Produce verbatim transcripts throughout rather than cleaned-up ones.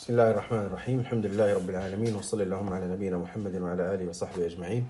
بسم الله الرحمن الرحيم. الحمد لله رب العالمين، وصلى اللهم على نبينا محمد وعلى آله وصحبه أجمعين.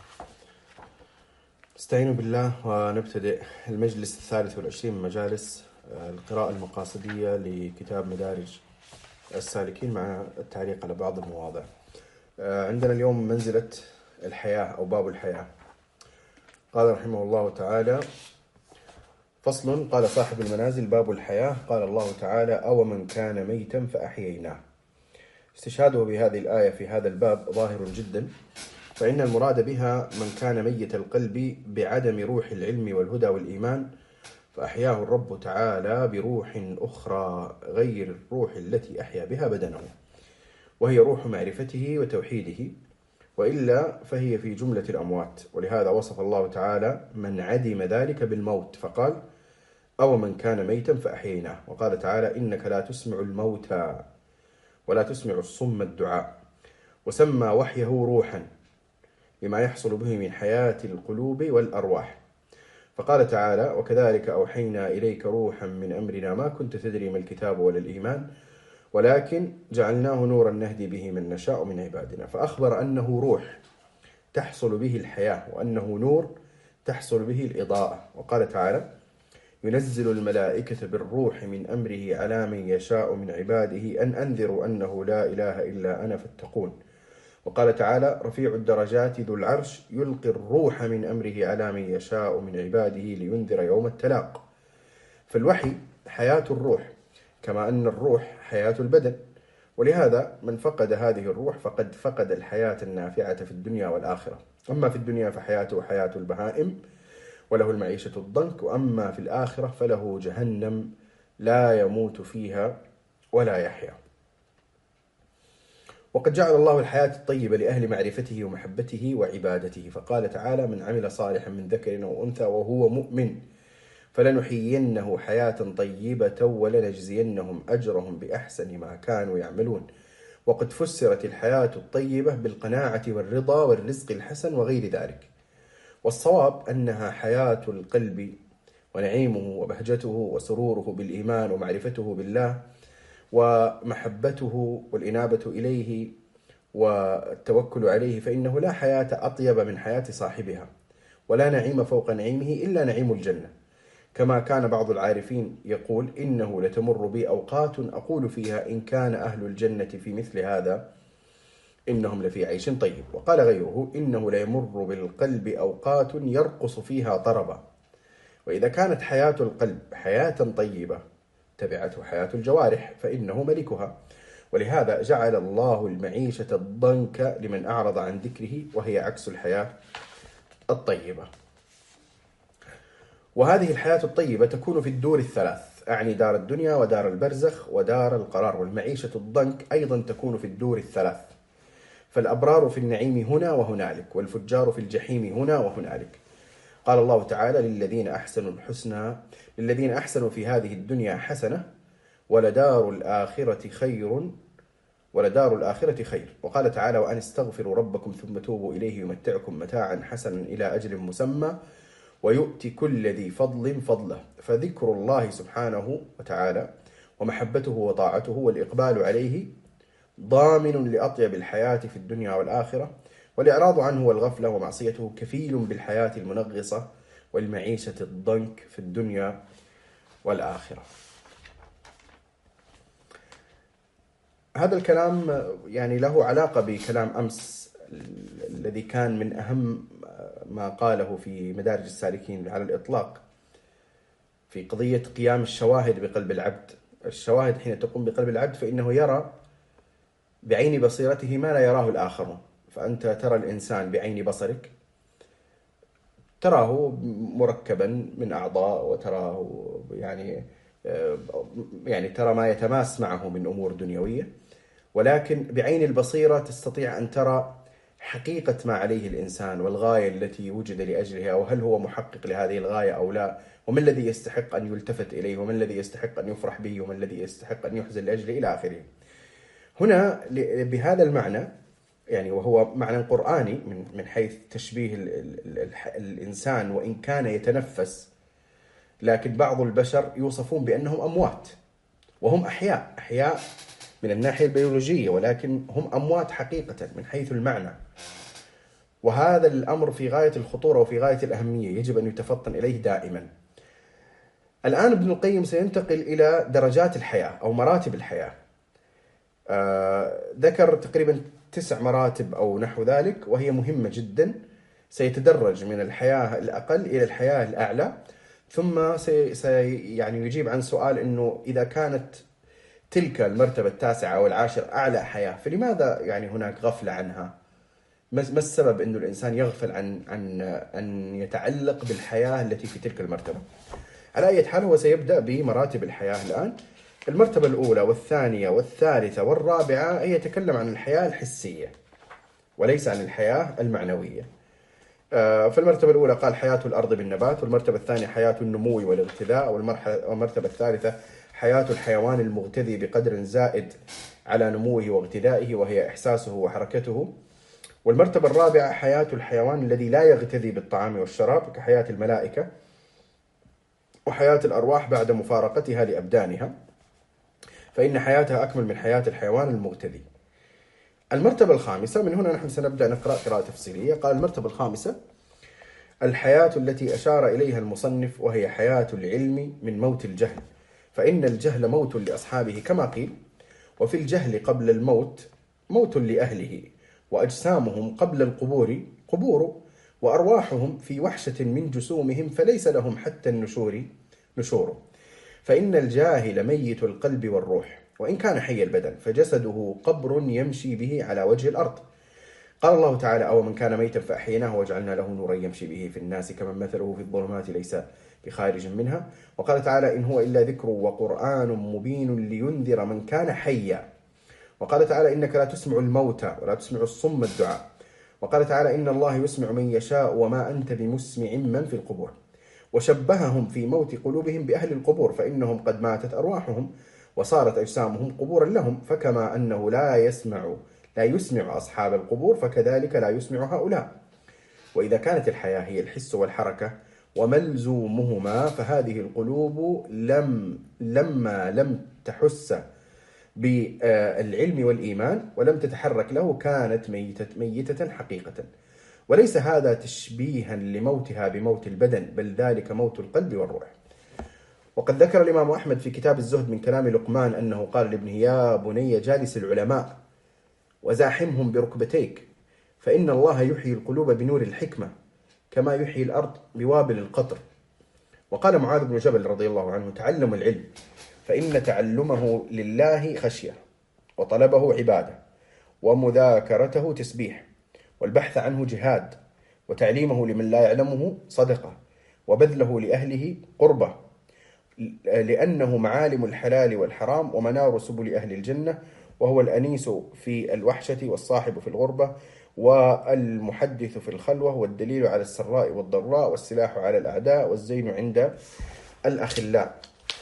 نستعين بالله ونبتدئ المجلس الثالث والعشرين من مجالس القراءة المقاصدية لكتاب مدارج السالكين مع التعليق على بعض المواضع. عندنا اليوم منزلة الحياة أو باب الحياة. قال رحمه الله تعالى: فصل. قال صاحب المنازل: باب الحياة. قال الله تعالى: أو من كان ميتا فأحييناه. استشهاده بهذه الآية في هذا الباب ظاهر جدا، فإن المراد بها من كان ميت القلب بعدم روح العلم والهدى والإيمان، فأحياه الرب تعالى بروح أخرى غير الروح التي أحيا بها بدنه، وهي روح معرفته وتوحيده، وإلا فهي في جملة الأموات. ولهذا وصف الله تعالى من عدم ذلك بالموت فقال: أو من كان ميتا فأحييناه. وقال تعالى: إنك لا تسمع الموتى ولا تسمع الصم الدعاء. وسمى وحيه روحا لما يحصل به من حياة القلوب والأرواح. فقال تعالى: وكذلك أوحينا إليك روحا من أمرنا ما كنت تدري ما الكتاب ولا الإيمان ولكن جعلناه نورا نهدي به من نشاء من عبادنا. فأخبر أنه روح تحصل به الحياة، وأنه نور تحصل به الإضاءة. وقال تعالى: ينزل الملائكة بالروح من أمره على من يشاء من عباده أن أنذروا أنه لا إله إلا أنا فاتقون. وقال تعالى: رفيع الدرجات ذو العرش يلقي الروح من أمره على من يشاء من عباده لينذر يوم التلاق. فالوحي حياة الروح، كما أن الروح حياة البدن. ولهذا من فقد هذه الروح فقد فقد الحياة النافعة في الدنيا والآخرة. أما في الدنيا فحياته حياة البهائم وله المعيشة الضنك، وأما في الآخرة فله جهنم لا يموت فيها ولا يحيا. وقد جعل الله الحياة الطيبة لأهل معرفته ومحبته وعبادته، فقال تعالى: من عمل صالحا من ذكر أو أنثى وهو مؤمن فلنحيينه حياة طيبة ولنجزينهم أجرهم بأحسن ما كانوا يعملون. وقد فسرت الحياة الطيبة بالقناعة والرضا والرزق الحسن وغير ذلك، والصواب أنها حياة القلب ونعيمه وبهجته وسروره بالإيمان ومعرفته بالله ومحبته والإنابة إليه والتوكل عليه، فإنه لا حياة أطيب من حياة صاحبها، ولا نعيم فوق نعيمه إلا نعيم الجنة. كما كان بعض العارفين يقول: إنه لتمر بي أوقات أقول فيها إن كان أهل الجنة في مثل هذا إنهم لفي عيش طيب. وقال غيره: إنه ليمر بالقلب أوقات يرقص فيها طربا. وإذا كانت حياة القلب حياة طيبة تبعته حياة الجوارح فإنه ملكها. ولهذا جعل الله المعيشة الضنك لمن أعرض عن ذكره، وهي عكس الحياة الطيبة. وهذه الحياة الطيبة تكون في الدور الثلاث، أعني دار الدنيا ودار البرزخ ودار القرار. والمعيشة الضنك أيضا تكون في الدور الثلاث، فالأبرار في النعيم هنا وهنالك، والفجار في الجحيم هنا وهنالك. قال الله تعالى: للذين أحسنوا الحسنى للذين أحسنوا في هذه الدنيا حسنة ولدار الآخرة خير ولدار الآخرة خير. وقال تعالى: وأن استغفروا ربكم ثم توبوا إليه يمتعكم متاعا حسنا إلى أجل مسمى ويؤتي كل ذي فضل فضله. فذكر الله سبحانه وتعالى ومحبته وطاعته والإقبال عليه ضامن لأطيب الحياة في الدنيا والآخرة، والإعراض عنه والغفلة ومعصيته كفيل بالحياة المنغصة والمعيشة الضنك في الدنيا والآخرة. هذا الكلام يعني له علاقة بكلام أمس الذي كان من أهم ما قاله في مدارج السالكين على الإطلاق في قضية قيام الشواهد بقلب العبد. الشواهد حين تقوم بقلب العبد فإنه يرى بعين بصيرته ما لا يراه الآخرون. فأنت ترى الإنسان بعين بصرك، تراه مركبا من أعضاء، وتراه يعني يعني ترى ما يتماس معه من أمور دنيوية، ولكن بعين البصيرة تستطيع أن ترى حقيقة ما عليه الإنسان والغاية التي وجد لأجلها، وهل هو محقق لهذه الغاية أو لا، وما الذي يستحق أن يلتفت إليه، وما الذي يستحق أن يفرح به، وما الذي يستحق أن يحزن لأجله إلى آخره. هنا بهذا المعنى يعني، وهو معنى قرآني من من حيث تشبيه ال ال ال الإنسان وإن كان يتنفس، لكن بعض البشر يوصفون بأنهم أموات وهم أحياء أحياء من الناحية البيولوجية، ولكن هم أموات حقيقة من حيث المعنى. وهذا الأمر في غاية الخطورة وفي غاية الأهمية، يجب أن يتفطن إليه دائما. الآن ابن القيم سينتقل إلى درجات الحياة أو مراتب الحياة. آه ذكر تقريبا تسع مراتب أو نحو ذلك، وهي مهمة جدا. سيتدرج من الحياة الأقل إلى الحياة الأعلى، ثم سي سي يعني يجيب عن سؤال أنه إذا كانت تلك المرتبة التاسعة أو العاشرة أعلى حياة، فلماذا يعني هناك غفلة عنها؟ ما السبب أنه الإنسان يغفل عن عن أن يتعلق بالحياة التي في تلك المرتبة؟ على أي حال هو سيبدأ بمراتب الحياة الآن. المرتبة الأولى والثانية والثالثة والرابعة هي يتكلم عن الحياة الحسية وليس عن الحياة المعنوية. في المرتبة الأولى قال حياة الأرض بالنبات، والمرتبة الثانية حياة النمو والاغتذاء، والمرتبة الثالثة حياة الحيوان المغتذي بقدر زائد على نموه واغتذائه، وهي إحساسه وحركته. والمرتبة الرابعة حياة الحيوان الذي لا يغتذي بالطعام والشراب كحياة الملائكة، وحياة الأرواح بعد مفارقتها لأبدانها، فإن حياتها أكمل من حياة الحيوان المغتذي. المرتبة الخامسة، من هنا نحن سنبدأ نقرأ قراءة تفصيلية. قال المرتبة الخامسة الحياة التي أشار إليها المصنف، وهي حياة العلم من موت الجهل، فإن الجهل موت لأصحابه كما قيل، وفي الجهل قبل الموت موت لأهله، وأجسامهم قبل القبور قبور، وأرواحهم في وحشة من جسومهم، فليس لهم حتى النشور نشور، فإن الجاهل ميت القلب والروح، وإن كان حي البدن، فجسده قبر يمشي به على وجه الأرض. قال الله تعالى أو من كان ميتا فأحييناه وجعلنا له نورا يمشي به في الناس كمن مثله في الظلمات ليس بخارج منها. وقال تعالى إن هو إلا ذكر وقرآن مبين لينذر من كان حيا. وقال تعالى إنك لا تسمع الموتى ولا تسمع الصم الدعاء. وقال تعالى إن الله يسمع من يشاء وما أنت بمسمع من في القبور. وشبههم في موت قلوبهم بأهل القبور، فإنهم قد ماتت أرواحهم وصارت أجسامهم قبورا لهم، فكما أنه لا يسمع لا يسمع أصحاب القبور، فكذلك لا يسمع هؤلاء. وإذا كانت الحياة هي الحس والحركة وملزومهما، فهذه القلوب لم لما لم تحس بالعلم والإيمان ولم تتحرك له كانت ميتة, ميتة حقيقة. وليس هذا تشبيها لموتها بموت البدن، بل ذلك موت القلب والروح. وقد ذكر الإمام أحمد في كتاب الزهد من كلام لقمان أنه قال لابنه يا بني جالس العلماء وزاحمهم بركبتيك، فإن الله يحيي القلوب بنور الحكمة كما يحيي الأرض بوابل القطر. وقال معاذ بن جبل رضي الله عنه تعلم العلم، فإن تعلمه لله خشية، وطلبه عبادة، ومذاكرته تسبيح، والبحث عنه جهاد، وتعليمه لمن لا يعلمه صدقة، وبذله لأهله قربة، لأنه معالم الحلال والحرام ومنار سبل أهل الجنة، وهو الأنيس في الوحشة والصاحب في الغربة والمحدث في الخلوة، والدليل على السراء والضراء، والسلاح على الأعداء، والزين عند الأخلاء.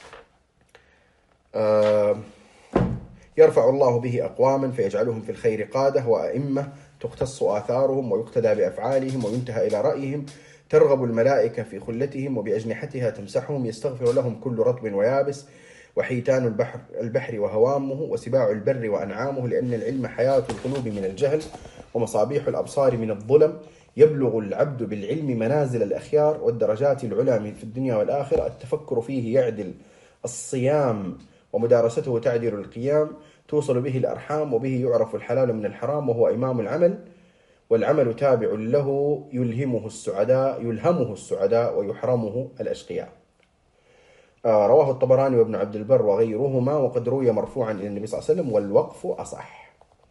آه يرفع الله به أقواما فيجعلهم في الخير قادة وأئمة تختص آثارهم ويقتدى بأفعالهم وينتهى إلى رأيهم، ترغب الملائكة في خلتهم وبأجنحتها تمسحهم، يستغفر لهم كل رطب ويابس، وحيتان البحر, البحر وهوامه، وسباع البر وأنعامه، لأن العلم حياة القلوب من الجهل ومصابيح الأبصار من الظلم. يبلغ العبد بالعلم منازل الأخيار والدرجات العلى في الدنيا والآخرة. التفكر فيه يعدل الصيام، ومدارسته تعدل القيام، توصل به الأرحام، وبه يعرف الحلال من الحرام، وهو إمام العمل، والعمل تابع له يلهمه السعداء يلهمه السعداء ويحرمه الأشقياء. آه رواه الطبراني وابن عبد البر وغيرهما، وقد روي مرفوعا إلى النبي صلى الله عليه وسلم، والوقف أصح.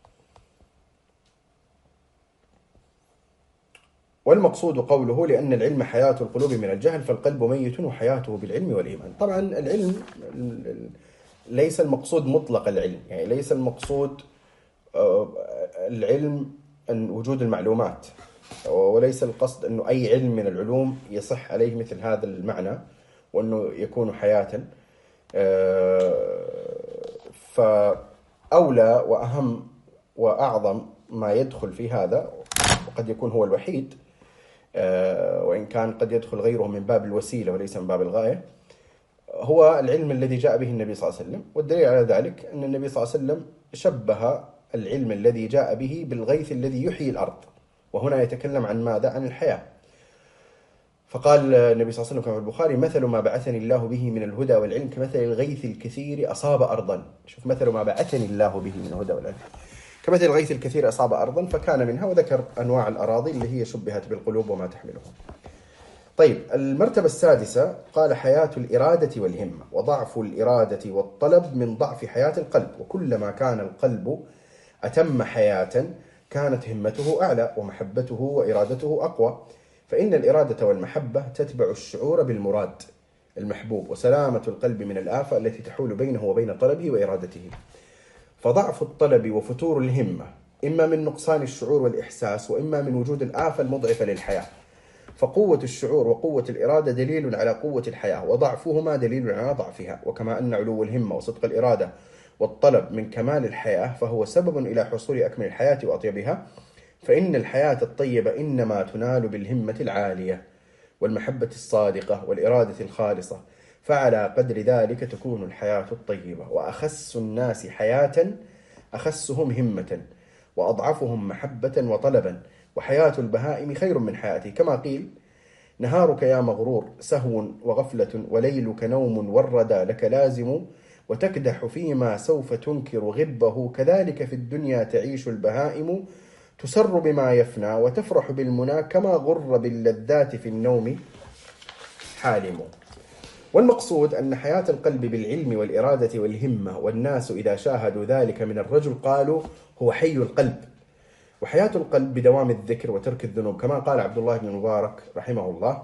والمقصود قوله لأن العلم حياة القلوب من الجهل، فالقلب ميت وحياته بالعلم والإيمان. طبعا العلم ليس المقصود مطلق العلم، يعني ليس المقصود العلم أن وجود المعلومات، وليس القصد أنه أي علم من العلوم يصح عليه مثل هذا المعنى وأنه يكون حياة. فأولى وأهم وأعظم ما يدخل في هذا، وقد يكون هو الوحيد وإن كان قد يدخل غيره من باب الوسيلة وليس من باب الغاية، هو العلم الذي جاء به النبي صلى الله عليه وسلم. والدليل على ذلك أن النبي صلى الله عليه وسلم شبه العلم الذي جاء به بالغيث الذي يحيي الأرض، وهنا يتكلم عن ماذا؟ عن الحياة. فقال النبي صلى الله عليه وسلم كما في البخاري: مثل ما بعثني الله به من الهدى والعلم كمثل الغيث الكثير أصاب أرضا. شوف، مثل ما بعثني الله به من الهدى والعلم كمثل الغيث الكثير أصاب أرضا، فكان منها، وذكر أنواع الأراضي اللي هي شبهت بالقلوب وما تحمله. طيب، المرتبة السادسة قال: حياة الإرادة والهمة، وضعف الإرادة والطلب من ضعف حياة القلب، وكلما كان القلب أتم حياة كانت همته أعلى ومحبته وإرادته أقوى، فإن الإرادة والمحبة تتبع الشعور بالمراد المحبوب، وسلامة القلب من الآفة التي تحول بينه وبين طلبه وإرادته. فضعف الطلب وفتور الهمة إما من نقصان الشعور والإحساس، وإما من وجود الآفة المضعفة للحياة. فقوة الشعور وقوة الإرادة دليل على قوة الحياة، وضعفهما دليل على ضعفها. وكما أن علو الهمة وصدق الإرادة والطلب من كمال الحياة، فهو سبب إلى حصول أكمل الحياة وأطيبها، فإن الحياة الطيبة إنما تنال بالهمة العالية والمحبة الصادقة والإرادة الخالصة، فعلى قدر ذلك تكون الحياة الطيبة. وأخس الناس حياة أخسهم همة، وأضعفهم محبة وطلبا، وحياة البهائم خير من حياته، كما قيل: نهارك يا مغرور سهو وغفلة، وليلك نوم والردى لك لازم، وتكدح فيما سوف تنكر غبه، كذلك في الدنيا تعيش البهائم، تسر بما يفنى وتفرح بالمنى، كما غر باللذات في النوم حالم. والمقصود أن حياة القلب بالعلم والإرادة والهمة، والناس إذا شاهدوا ذلك من الرجل قالوا: هو حي القلب. وحياة القلب بدوام الذكر وترك الذنوب، كما قال عبد الله بن مبارك رحمه الله: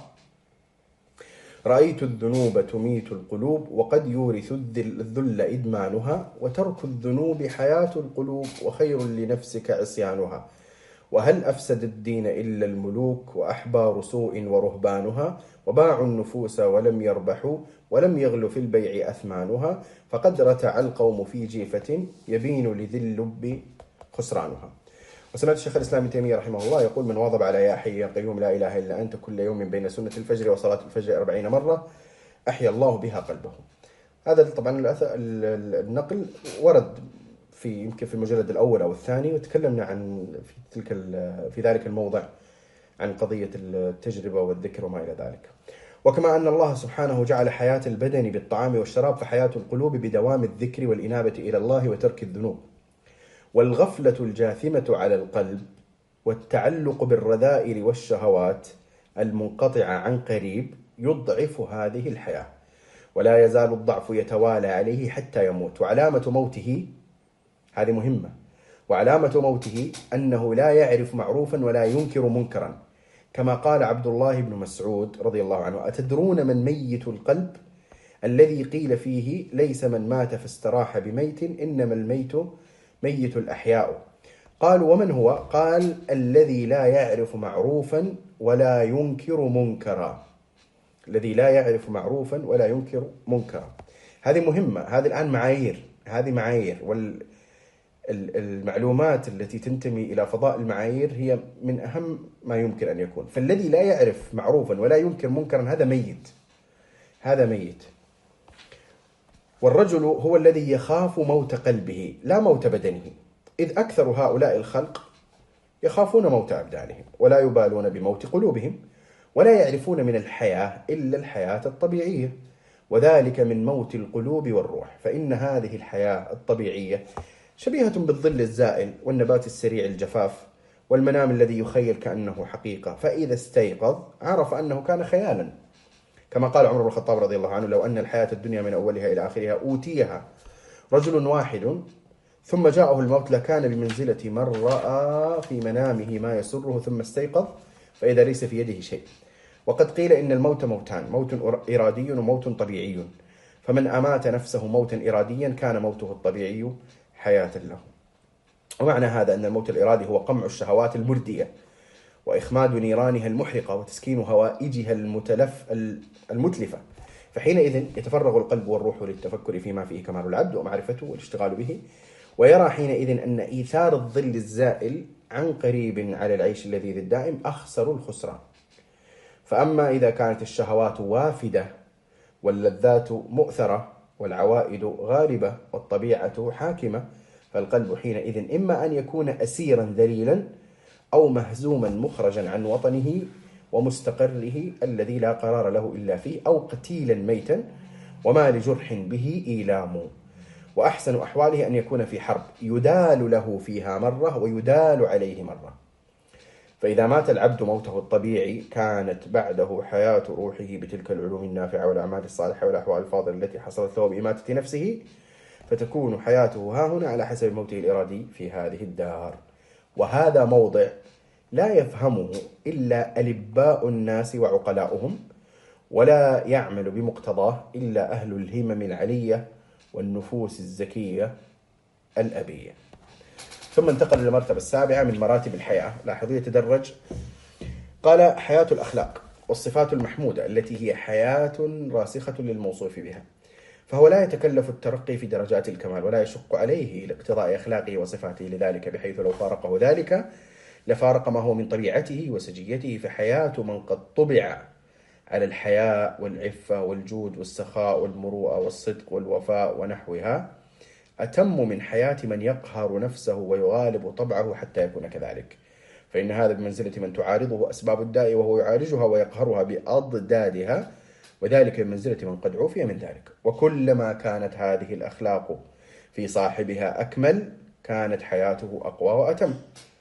رأيت الذنوب تميت القلوب، وقد يورث الذل إدمانها، وترك الذنوب حياة القلوب، وخير لنفسك عصيانها. وهل أفسد الدين إلا الملوك، وأحبار سوء ورهبانها، وباعوا النفوس ولم يربحوا، ولم يغل في البيع أثمانها، فقد رتع القوم في جيفة يبين لذي اللب خسرانها. وسمعت الشيخ الإسلام ابن تيمية رحمه الله يقول: من واظب على يا حي يا قيوم لا إله إلا أنت كل يوم بين سنة الفجر وصلاة الفجر أربعين مرة أحيا الله بها قلبه. هذا طبعا النقل ورد في يمكن في المجلد الأول أو الثاني، وتكلمنا عن في تلك في ذلك الموضع عن قضية التجربة والذكر وما إلى ذلك. وكما أن الله سبحانه جعل حياة البدن بالطعام والشراب، فحياة القلوب بدوام الذكر والإنابة إلى الله وترك الذنوب. والغفلة الجاثمة على القلب والتعلق بالرذائل والشهوات المنقطعة عن قريب يضعف هذه الحياة، ولا يزال الضعف يتوالى عليه حتى يموت. وعلامة موته، هذه مهمة، وعلامة موته أنه لا يعرف معروفا ولا ينكر منكرا، كما قال عبد الله بن مسعود رضي الله عنه: أتدرون من ميت القلب؟ الذي قيل فيه: ليس من مات فاستراح بميت، إنما الميت ميت الأحياء. قالوا: ومن هو؟ قال: الذي لا يعرف معروفا ولا ينكر منكرا. الذي لا يعرف معروفا ولا ينكر منكرا. هذه مهمة. هذه الآن معايير، هذه معايير، والمعلومات التي تنتمي إلى فضاء المعايير هي من أهم ما يمكن أن يكون. فالذي لا يعرف معروفا ولا ينكر منكرا هذا ميت، هذا ميت. والرجل هو الذي يخاف موت قلبه لا موت بدنه، إذ أكثر هؤلاء الخلق يخافون موت أبدانهم ولا يبالون بموت قلوبهم، ولا يعرفون من الحياة إلا الحياة الطبيعية، وذلك من موت القلوب والروح. فإن هذه الحياة الطبيعية شبيهة بالظل الزائل والنبات السريع الجفاف والمنام الذي يخيل كأنه حقيقة، فإذا استيقظ عرف أنه كان خيالا، كما قال عمر بن الخطاب رضي الله عنه: لو أن الحياة الدنيا من أولها إلى آخرها أوتيها رجل واحد ثم جاءه الموت لكان بمنزلة من رأى في منامه ما يسره ثم استيقظ فإذا ليس في يده شيء. وقد قيل إن الموت موتان: موت إرادي وموت طبيعي، فمن أمات نفسه موتا إراديا كان موته الطبيعي حياة له. ومعنى هذا أن الموت الإرادي هو قمع الشهوات المردية وإخماد نيرانها المحرقة وتسكين هوائجها المتلف المتلفة، فحينئذ يتفرغ القلب والروح للتفكر فيما فيه كمال العبد ومعرفته والاشتغال به، ويرى حينئذ أن إيثار الظل الزائل عن قريب على العيش اللذيذ الدائم أخسر الخسران. فأما إذا كانت الشهوات وافدة واللذات مؤثرة والعوائد غالبة والطبيعة حاكمة، فالقلب حينئذ إما أن يكون أسيرا ذليلا أو مهزوما مخرجا عن وطنه ومستقره الذي لا قرار له إلا فيه، أو قتيلا ميتا وما لجرح به إيلام. وأحسن أحواله أن يكون في حرب يدال له فيها مرة ويدال عليه مرة. فإذا مات العبد موته الطبيعي كانت بعده حياة روحه بتلك العلوم النافعة والأعمال الصالحة والأحوال الفاضلة التي حصلت له بإماتة نفسه، فتكون حياته ها هنا على حسب موته الإرادي في هذه الدار. وهذا موضع لا يفهمه إلا ألباء الناس وعقلاؤهم، ولا يعمل بمقتضاه إلا أهل الهمم العلية والنفوس الزكية الأبية. ثم انتقل إلى المرتبة السابعة من مراتب الحياة. لاحظوا يتدرج. قال: حياة الأخلاق والصفات المحمودة التي هي حياة راسخة للموصوف بها، فهو لا يتكلف الترقي في درجات الكمال ولا يشق عليه لاقتضاء أخلاقه وصفاته لذلك، بحيث لو فارقه ذلك لفارق ما هو من طبيعته وسجيته. فحياة من قد طبع على الحياء والعفة والجود والسخاء والمروءة والصدق والوفاء ونحوها أتم من حياة من يقهر نفسه ويغالب طبعه حتى يكون كذلك، فإن هذا بمنزلة من تعارضه أسباب الداء وهو يعالجها ويقهرها بأضدادها، وذلك بمنزلة من قد عوفي من ذلك. وكلما كانت هذه الأخلاق في صاحبها أكمل كانت حياته أقوى وأتم.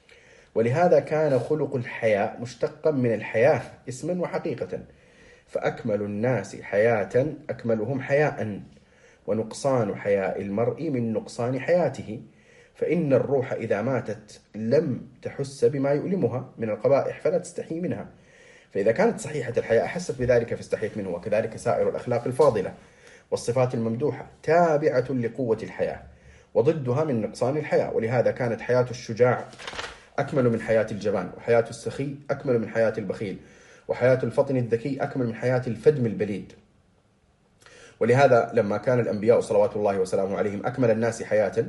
ولهذا كان خلق الحياء مشتقا من الحياة اسما وحقيقة، فأكمل الناس حياة أكملهم حياء، ونقصان حياء المرء من نقصان حياته. فإن الروح إذا ماتت لم تحس بما يؤلمها من القبائح فلا تستحي منها، فإذا كانت صحيحة الحياء أحست بذلك فاستحيت منه. وكذلك سائر الأخلاق الفاضلة والصفات الممدوحة تابعة لقوة الحياة وضدها من نقصان الحياة. ولهذا كانت حياة الشجاع أكمل من حياة الجبان، وحياة السخي أكمل من حياة البخيل، وحياة الفطن الذكي أكمل من حياة الفدم البليد. ولهذا لما كان الأنبياء صلوات الله وسلامه عليهم أكمل الناس حياة،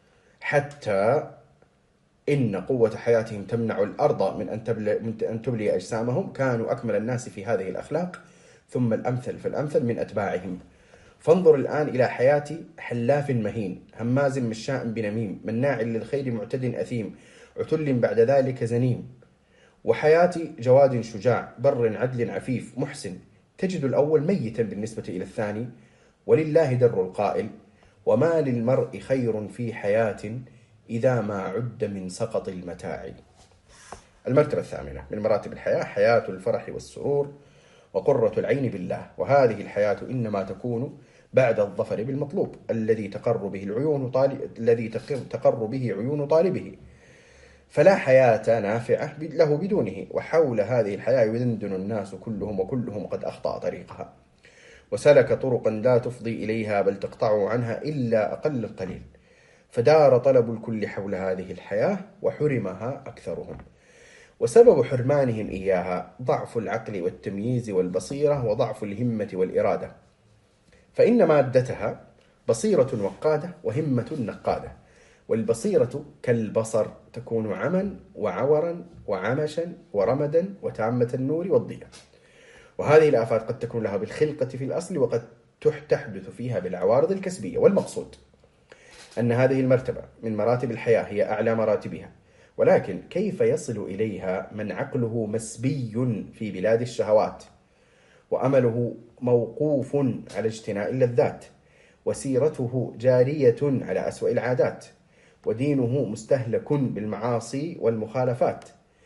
حتى إن قوة حياتهم تمنع الأرض من أن تبلي أجسامهم، كانوا أكمل الناس في هذه الأخلاق، ثم الأمثل فالأمثل من أتباعهم. فانظر الآن إلى حياة حلاف مهين هماز مشاء بنميم مناع للخير معتد أثيم عتل بعد ذلك زنيم، وحياة جواد شجاع بر عدل عفيف محسن، تجد الأول ميتا بالنسبة إلى الثاني. ولله در القائل: وما للمرء خير في حياة إذا ما عد من سقط المتاع. المرتبة الثامنة من مراتب الحياة حياة الفرح والسرور وقرة العين بالله. وهذه الحياة إنما تكون بعد الظفر بالمطلوب الذي تقر به العيون طالب الذي تقر به عيون طالبه، فلا حياة نافعة له بدونه. وحول هذه الحياة يدندن الناس كلهم، وكلهم قد أخطأ طريقها وسلك طرقا لا تفضي إليها بل تقطع عنها إلا أقل القليل، فدار طلب الكل حول هذه الحياة وحرمها أكثرهم. وسبب حرمانهم إياها ضعف العقل والتمييز والبصيرة وضعف الهمة والإرادة، فإن مادتها بصيرة وقادة وهمة نقادة. والبصيرة كالبصر تكون عما وعورا وعمشا ورمدا وتعمة النور والضياء، وهذه الآفات قد تكون لها بالخلقة في الأصل وقد تحدث فيها بالعوارض الكسبية. والمقصود أن هذه المرتبة من مراتب الحياة هي أعلى مراتبها، ولكن كيف يصل إليها من عقله مسبي في بلاد الشهوات وأمله موقوف على اجتناء اللذات وسيرته جارية على أسوأ العادات ودينه مستهلك بالمعاصي والمخالفات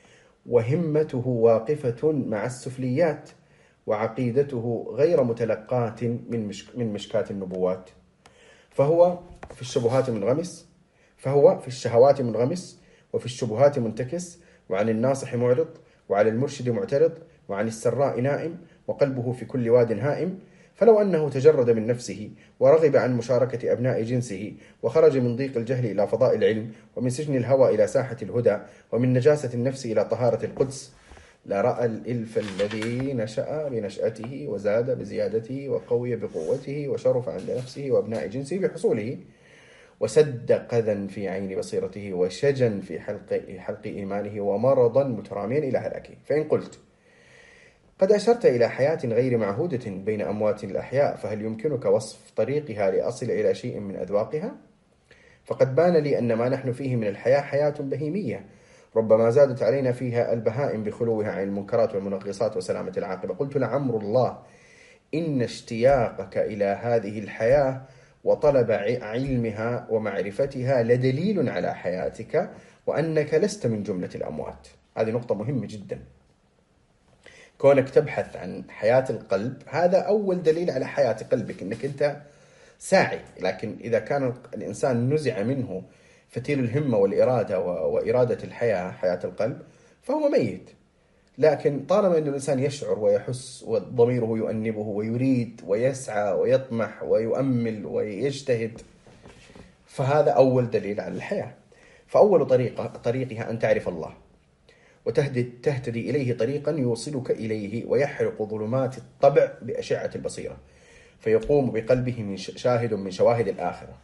وهمته واقفة مع السفليات وعقيدته غير متلقاة من مشك من مشكات النبوات؟ فهو في الشبهات منغمس فهو في الشهوات منغمس وفي الشبهات منتكس، وعن الناصح معرض، وعلى المرشد معترض، وعن السراء نائم، وقلبه في كل واد هائم. فلو أنه تجرد من نفسه ورغب عن مشاركة أبناء جنسه وخرج من ضيق الجهل إلى فضاء العلم ومن سجن الهوى إلى ساحة الهدى ومن نجاسة النفس إلى طهارة القدس لرأى الإلف الذي نشأ بنشأته وزاد بزيادته وقوي بقوته وشرف عند نفسه وأبناء جنسه بحصوله، وسد قذا في عين بصيرته وشجا في حلق, حلق إيمانه ومرضا متراميا إلى هلاكه. فإن قلت قد أشرت إلى حياة غير معهودة بين أموات الأحياء، فهل يمكنك وصف طريقها لأصل إلى شيء من أذواقها؟ فقد بان لي أن ما نحن فيه من الحياة حياة بهيمية ربما زادت علينا فيها البهائم بخلوها عن المنكرات والمنغصات وسلامة العاقبة. قلت لعمر الله إن اشتياقك إلى هذه الحياة وطلب علمها ومعرفتها لدليل على حياتك وأنك لست من جملة الأموات. هذه نقطة مهمة جدا. كونك تبحث عن حياة القلب هذا أول دليل على حياة قلبك، أنك أنت ساعي. لكن إذا كان الإنسان نزع منه فتيل الهمة والإرادة وإرادة الحياة، حياة القلب، فهو ميت. لكن طالما أن الإنسان يشعر ويحس وضميره يؤنبه ويريد ويسعى ويطمح ويؤمل ويجتهد، فهذا أول دليل على الحياة. فأول طريقة طريقها أن تعرف الله وتهدي تهتدي إليه طريقا يوصلك إليه ويحرق ظلمات الطبع بأشعة البصيرة، فيقوم بقلبه من شاهد من شواهد الآخرة.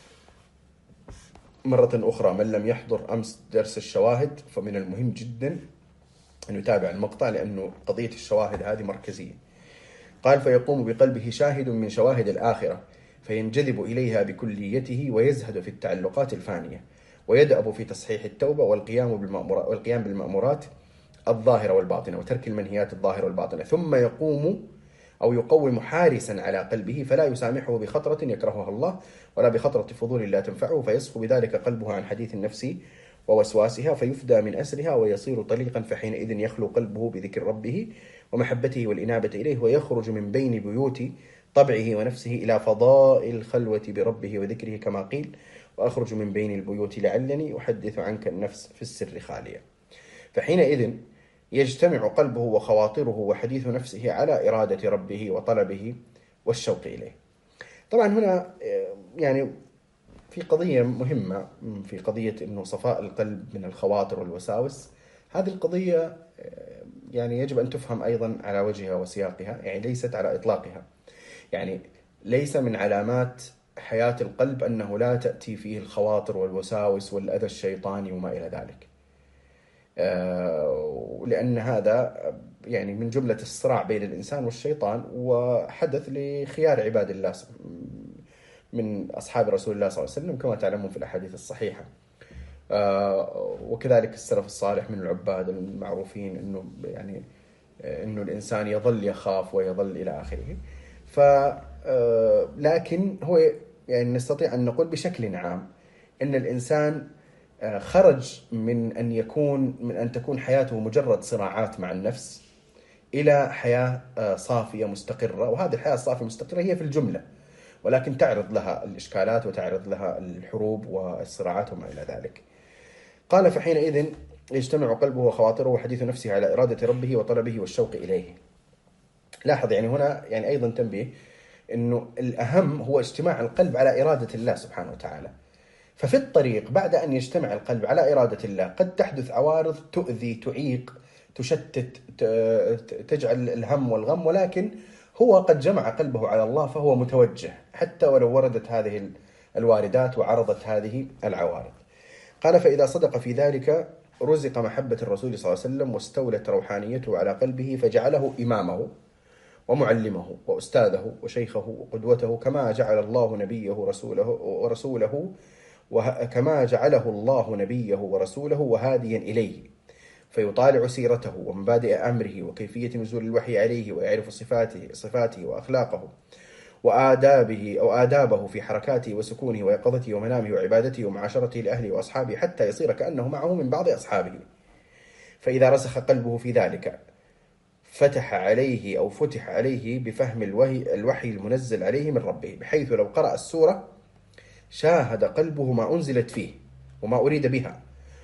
مرة أخرى، من لم يحضر أمس درس الشواهد فمن المهم جدا أن يتابع المقطع، لأنه قضية الشواهد هذه مركزية. قال: فيقوم بقلبه شاهد من شواهد الآخرة فينجذب إليها بكليته ويزهد في التعلقات الفانية ويدأب في تصحيح التوبة والقيام بالمأمورات والقيام بالمأمورات الظاهرة والباطنة وترك المنهيات الظاهرة والباطنة، ثم يقوم أو يقوم حارسا على قلبه فلا يسامحه بخطرة يكرهها الله ولا بخطرة فضول لا تنفعه، فيصفو بذلك قلبه عن حديث النفس ووسواسها فيفدى من أسرها ويصير طليقا، فحينئذ يخلو قلبه بذكر ربه ومحبته والإنابة إليه ويخرج من بين بيوت طبعه ونفسه إلى فضاء الخلوة بربه وذكره، كما قيل: وأخرج من بين البيوت لعلني أحدث عنك النفس في السر خالية. فحينئذ يجتمع قلبه وخواطره وحديث نفسه على إرادة ربه وطلبه والشوق إليه. طبعا هنا يعني في قضية مهمة، في قضية أنه صفاء القلب من الخواطر والوساوس. هذه القضية يعني يجب أن تفهم أيضا على وجهها وسياقها، يعني ليست على إطلاقها. يعني ليس من علامات حياة القلب أنه لا تأتي فيه الخواطر والوساوس والأذى الشيطاني وما إلى ذلك، لأن هذا يعني من جملة الصراع بين الإنسان والشيطان، وحدث لخيار عباد الله من أصحاب رسول الله صلى الله عليه وسلم كما تعلمون في الأحاديث الصحيحة، وكذلك السلف الصالح من العباد المعروفين أنه يعني أنه الإنسان يظل يخاف ويظل إلى آخره. ف لكن هو يعني نستطيع أن نقول بشكل عام أن الإنسان خرج من أن يكون من أن تكون حياته مجرد صراعات مع النفس إلى حياة صافية مستقرة، وهذه الحياة الصافية المستقرة هي في الجملة، ولكن تعرض لها الإشكالات وتعرض لها الحروب والصراعات وما إلى ذلك. قال: فحينئذ يجتمع قلبه وخواطره وحديث نفسه على إرادة ربه وطلبه والشوق إليه. لاحظ يعني هنا يعني أيضا تنبيه أنه الأهم هو اجتماع القلب على إرادة الله سبحانه وتعالى. ففي الطريق بعد أن يجتمع القلب على إرادة الله قد تحدث عوارض تؤذي تعيق تشتت تجعل الهم والغم، ولكن هو قد جمع قلبه على الله فهو متوجه حتى ولو وردت هذه الواردات وعرضت هذه العوارض. قال: فإذا صدق في ذلك رزق محبة الرسول صلى الله عليه وسلم واستولت روحانيته على قلبه فجعله إمامه ومعلمه وأستاذه وشيخه وقدوته، كما جعل الله نبيه ورسوله ورسوله وكما جعله الله نبيه ورسوله وهاديا إليه، فيطالع سيرته ومبادئ أمره وكيفية نزول الوحي عليه ويعرف صفاته صفاته وأخلاقه وآدابه أو آدابه في حركاته وسكونه ويقظته ومنامه وعبادته ومعاشرته لأهله وأصحابه حتى يصير كأنه معه من بعض أصحابه. فإذا رسخ قلبه في ذلك فتح عليه أو فتح عليه بفهم الوحي, الوحي المنزل عليه من ربه، بحيث لو قرأ السورة شاهد قلبه ما أنزلت فيه وما أريد بها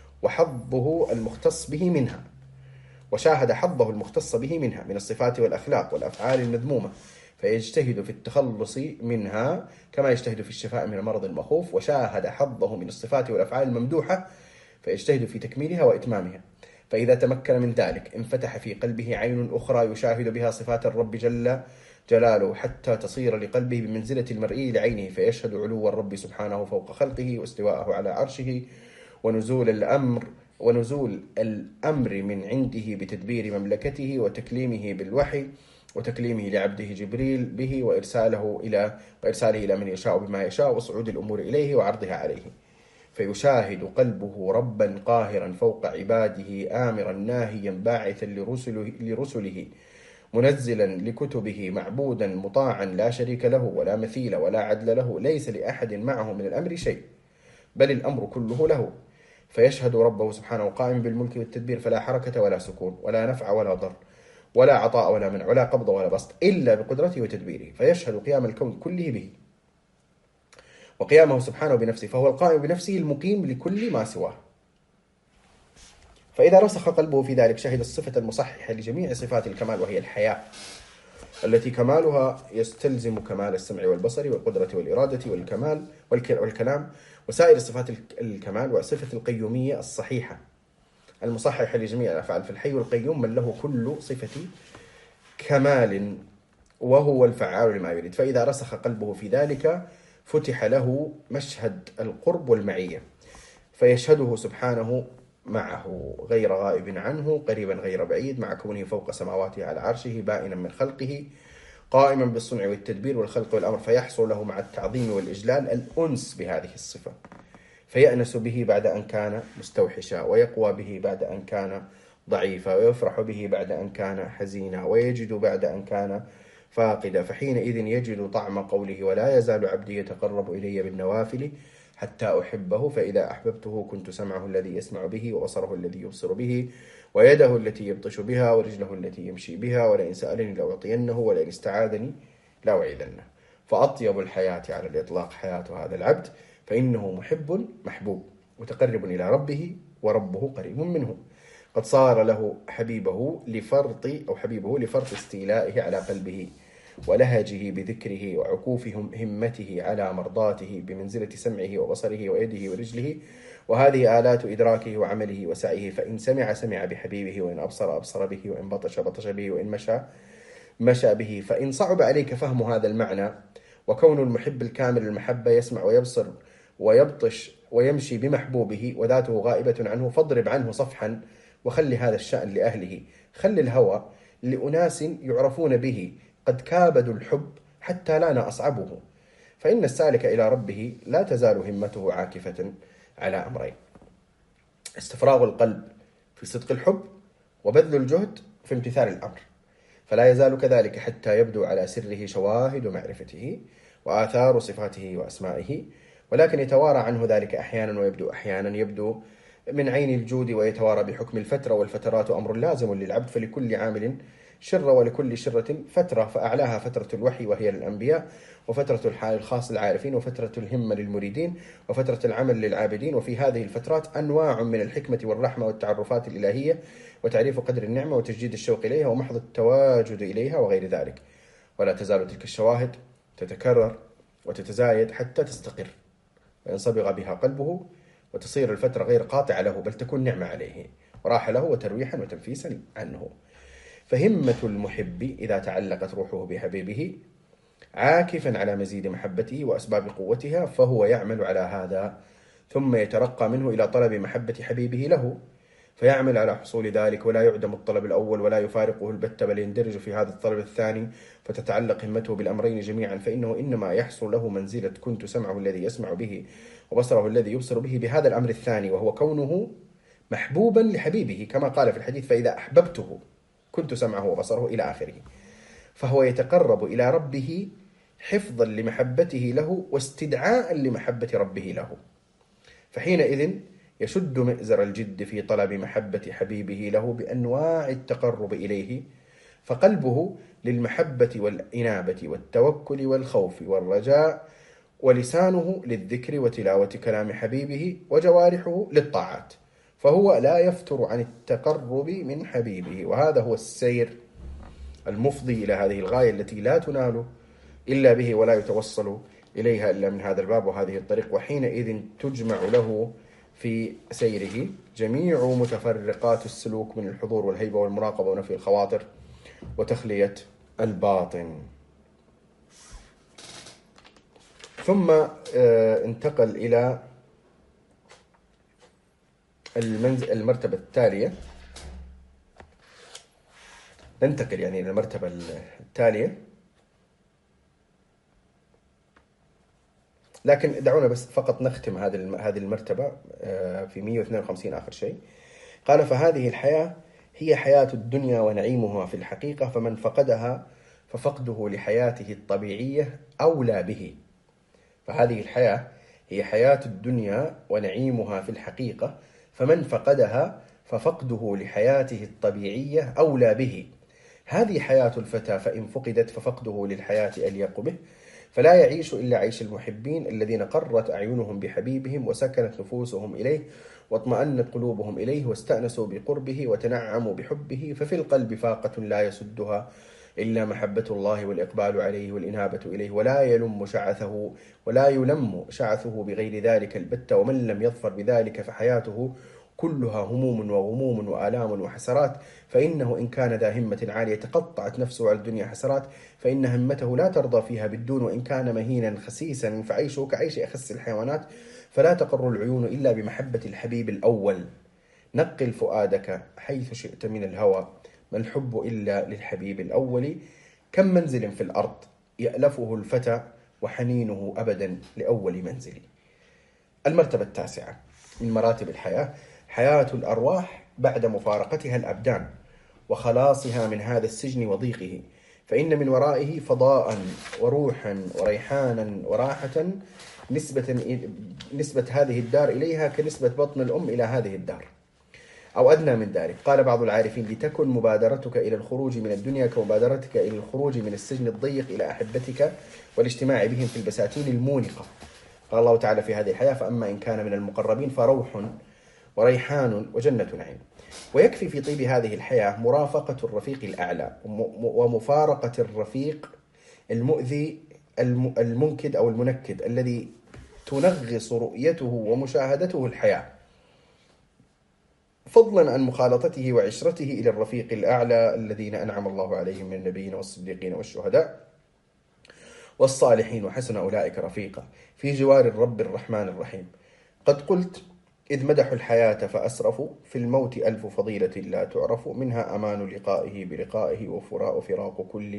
وحظه المختص به منها، وشاهد حظه المختص به منها من الصفات والأخلاق والأفعال المذمومة، فيجتهد في التخلص منها كما يجتهد في الشفاء من المرض المخوف، وشاهد حظه من الصفات والأفعال الممدوحة فيجتهد في تكميلها وإتمامها. فإذا تمكن من ذلك انفتح في قلبه عين أخرى يشاهد بها صفات الرب جل جلاله حتى تصير لقلبه بمنزلة المرئي لعينه، فيشهد علو الرب سبحانه فوق خلقه واستواءه على عرشه ونزول الأمر ونزول الأمر من عنده بتدبير مملكته وتكليمه بالوحي وتكليمه لعبده جبريل به وإرساله إلى وإرساله إلى من يشاء بما يشاء وصعود الأمور إليه وعرضها عليه. فيشاهد قلبه ربا قاهرا فوق عباده، آمرا ناهيا باعثا لرسله, لرسله منزلا لكتبه، معبودا مطاعا لا شريك له ولا مثيل ولا عدل له، ليس لأحد معه من الأمر شيء، بل الأمر كله له. فيشهد ربه سبحانه قائم بالملك والتدبير، فلا حركة ولا سكون ولا نفع ولا ضر ولا عطاء ولا منع ولا قبض ولا بسط إلا بقدرته وتدبيره. فيشهد قيام الكون كله به وقيامه سبحانه بنفسه، فهو القائم بنفسه المقيم لكل ما سواه. فإذا رسخ قلبه في ذلك شهد الصفة المصححة لجميع صفات الكمال، وهي الحياة، التي كمالها يستلزم كمال السمع والبصر والقدرة والإرادة والكمال والكلام وسائر صفات الكمال، وصفة القيومية الصحيحة المصححة لجميع الأفعال. فالحي القيوم من له كل صفة كمال، وهو الفعال لما يريد. فإذا رسخ قلبه في ذلك فتح له مشهد القرب والمعية، فيشهده سبحانه معه غير غائب عنه، قريبا غير بعيد، مع كونه فوق سماواته على عرشه، بائنا من خلقه، قائما بالصنع والتدبير والخلق والأمر. فيحصل له مع التعظيم والإجلال الأنس بهذه الصفة، فيأنس به بعد أن كان مستوحشا، ويقوى به بعد أن كان ضعيفا، ويفرح به بعد أن كان حزينا، ويجد بعد أن كان فاقدا. فحينئذ يجد طعم قوله: ولا يزال عبدي يتقرب إلي بالنوافل حتى أحبه، فإذا أحببته كنت سمعه الذي يسمع به، وبصره الذي يبصر به، ويده التي يبطش بها، ورجله التي يمشي بها، ولئن سألني لأعطينه، ولئن استعاذني لأعيذنه. فأطيب الحياة على الإطلاق حياة هذا العبد، فإنه محب محبوب متقرب إلى ربه، وربه قريب منه، قد صار له حبيبه لفرط أو حبيبه لفرط استيلائه على قلبه، ولهجه بذكره، وعكوف همته على مرضاته بمنزلة سمعه وبصره ويده ورجله، وهذه آلات إدراكه وعمله وسعيه. فإن سمع سمع بحبيبه، وإن أبصر أبصر به، وإن بطش بطش به، وإن مشى مشى به. فإن صعب عليك فهم هذا المعنى، وكون المحب الكامل المحبة يسمع ويبصر ويبطش ويمشي بمحبوبه وذاته غائبة عنه، فاضرب عنه صفحا وخلي هذا الشأن لأهله. خلي الهوى لأناس يعرفون به قد كابدوا الحب حتى لان أصعبه. فإن السالك إلى ربه لا تزال همته عاكفة على أمرين: استفراغ القلب في صدق الحب، وبذل الجهد في امتثال الأمر، فلا يزال كذلك حتى يبدو على سره شواهد معرفته وآثار صفاته وأسمائه، ولكن يتوارى عنه ذلك أحيانا ويبدو أحيانا. يبدو من عين الجود ويتوارى بحكم الفترة، والفترات أمر لازم للعبد، فلكل عامل شرة ولكل شرة فترة، فأعلاها فترة الوحي وهي للأنبياء، وفترة الحال الخاص للعارفين، وفترة الهمة للمريدين، وفترة العمل للعابدين. وفي هذه الفترات أنواع من الحكمة والرحمة والتعرفات الإلهية، وتعريف قدر النعمة، وتجديد الشوق إليها، ومحض التواجد إليها، وغير ذلك. ولا تزال تلك الشواهد تتكرر وتتزايد حتى تستقر وينصبغ بها قلبه، وتصير الفترة غير قاطعة له، بل تكون نعمة عليه وراحة له وترويحا وتنفيسا عنه. فهمة المحب إذا تعلقت روحه بحبيبه عاكفا على مزيد محبته وأسباب قوتها، فهو يعمل على هذا، ثم يترقى منه إلى طلب محبة حبيبه له، فيعمل على حصول ذلك، ولا يعدم الطلب الأول ولا يفارقه البتة، بل يندرج في هذا الطلب الثاني، فتتعلق همته بالأمرين جميعا. فإنه إنما يحصل له منزلة كنت سمعه الذي يسمع به، وبصره الذي يبصر به، بهذا الأمر الثاني، وهو كونه محبوبا لحبيبه، كما قال في الحديث: فإذا أحببته كنت سمعه وبصره، إلى آخره. فهو يتقرب إلى ربه حفظا لمحبته له واستدعاء لمحبة ربه له، فحينئذ يشد مئزر الجد في طلب محبة حبيبه له بأنواع التقرب إليه، فقلبه للمحبة والإنابة والتوكل والخوف والرجاء، ولسانه للذكر وتلاوة كلام حبيبه، وجوارحه للطاعات، فهو لا يفتر عن التقرب من حبيبه. وهذا هو السير المفضي إلى هذه الغاية التي لا تنال إلا به، ولا يتوصل إليها إلا من هذا الباب وهذه الطريق. وحينئذ تجمع له في سيره جميع متفرقات السلوك من الحضور والهيبة والمراقبة ونفي الخواطر وتخلية الباطن. ثم انتقل إلى المرتبة التالية، ننتقل يعني إلى المرتبة التالية. لكن دعونا بس فقط نختم هذه هذه المرتبة في مئة واثنين وخمسين آخر شيء. قال: فهذه الحياة هي حياة الدنيا ونعيمها في الحقيقة، فمن فقدها ففقده لحياته الطبيعية أولى به. فهذه الحياة هي حياة الدنيا ونعيمها في الحقيقة، فمن فقدها ففقده لحياته الطبيعية أولى به. هذه حياة الفتى، فإن فقدت ففقده للحياة أليق به، فلا يعيش إلا عيش المحبين الذين قرت أعينهم بحبيبهم وسكنت نفوسهم إليه واطمأنت قلوبهم إليه واستأنسوا بقربه وتنعموا بحبه، ففي القلب فاقة لا يسدها إلا محبة الله والإقبال عليه والإنابة إليه، ولا يلم شعثه ولا يلم شعثه بغير ذلك البتة. ومن لم يظفر بذلك فحياته كلها هموم وغموم وآلام وحسرات، فإنه إن كان ذا همة عالية تقطعت نفسه على الدنيا حسرات، فإن همته لا ترضى فيها بالدون. وإن كان مهينا خسيسا فعيشه كعيش أخس الحيوانات، فلا تقر العيون إلا بمحبة الحبيب الأول. نقل فؤادك حيث شئت من الهوى، ما الحب إلا للحبيب الأول. كم منزل في الأرض يألفه الفتى، وحنينه أبدا لأول منزل. المرتبة التاسعة من مراتب الحياة: حياة الأرواح بعد مفارقتها الأبدان وخلاصها من هذا السجن وضيقه، فإن من ورائه فضاء وروحا وريحانا وراحة، نسبة, نسبة هذه الدار إليها كنسبة بطن الأم إلى هذه الدار أو أدنى من ذلك. قال بعض العارفين: لتكن مبادرتك إلى الخروج من الدنيا كمبادرتك إلى الخروج من السجن الضيق إلى أحبتك والاجتماع بهم في البساتين المونقة. قال الله تعالى في هذه الحياة: فأما إن كان من المقربين فروح وريحان وجنة نعيم. ويكفي في طيب هذه الحياة مرافقة الرفيق الأعلى ومفارقة الرفيق المؤذي المنكد أو المنكد الذي تنغص رؤيته ومشاهدته الحياة، فضلا عن مخالطته وعشرته إلى الرفيق الأعلى الذين أنعم الله عليهم من النبيين والصديقين والشهداء والصالحين، وحسن أولئك رفيقا، في جوار الرب الرحمن الرحيم. قد قلت: إذ مدحوا الحياة فأسرفوا، في الموت ألف فضيلة لا تعرف، منها أمان لقائه بلقائه وفراء فراق كل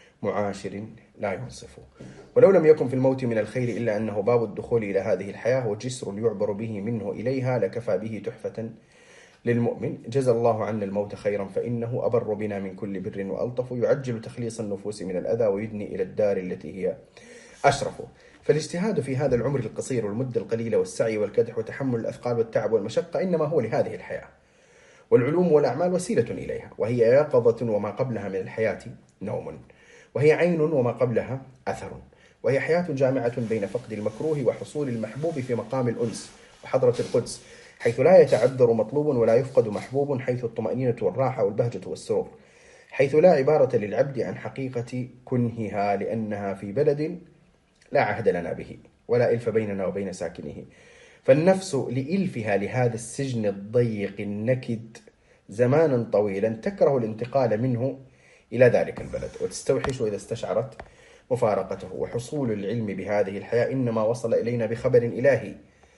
معاشر لا ينصف. ولو لم يكن في الموت من الخير إلا أنه باب الدخول إلى هذه الحياة وجسر يعبر به منه إليها، لكفى به تحفة للمؤمن. جزى الله عنا الموت خيرا، فإنه أبر بنا من كل بر وألطف، يعجل تخليص النفوس من الأذى ويدني إلى الدار التي هي أشرف. فالاجتهاد في هذا العمر القصير والمدة القليلة والسعي والكدح وتحمل الأثقال والتعب والمشقة إنما هو لهذه الحياة، والعلوم والأعمال وسيلة إليها، وهي يقظة وما قبلها من الحياة نوم، وهي عين وما قبلها أثر، وهي حياة جامعة بين فقد المكروه وحصول المحبوب في مقام الأنس وحضرة القدس، حيث لا يتعذر مطلوب ولا يفقد محبوب، حيث الطمأنينة والراحة والبهجة والسرور، حيث لا عبارة للعبد عن حقيقة كنهها، لأنها في بلد لا عهد لنا به ولا إلف بيننا وبين ساكنه. فالنفس لإلفها لهذا السجن الضيق النكد زمانا طويلا تكره الانتقال منه إلى ذلك البلد، وتستوحش إذا استشعرت مفارقته. وحصول العلم بهذه الحياة إنما وصل إلينا بخبر إلهي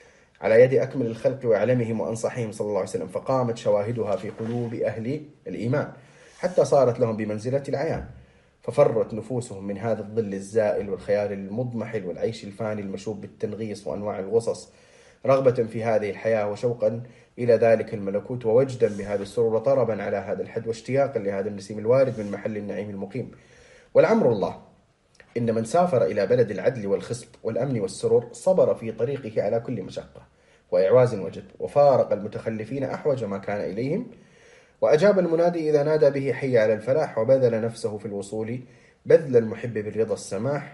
على يد أكمل الخلق وأعلمهم وأنصحهم صلى الله عليه وسلم، فقامت شواهدها في قلوب أهل الإيمان حتى صارت لهم بمنزلة العيان، ففرت نفوسهم من هذا الظل الزائل والخيال المضمحل والعيش الفاني المشوب بالتنغيص وأنواع الغصص، رغبة في هذه الحياة وشوقا إلى ذلك الملكوت، ووجدا بهذا السرور طربا على هذا الحد، واشتياقا لهذا النسيم الوارد من محل النعيم المقيم. والعمر الله إن من سافر إلى بلد العدل والخصب والأمن والسرور صبر في طريقه على كل مشقة وإعواز وجد، وفارق المتخلفين أحوج ما كان إليهم، وأجاب المنادي إذا نادى به حي على الفلاح، وبذل نفسه في الوصول بذل المحب بالرضا السماح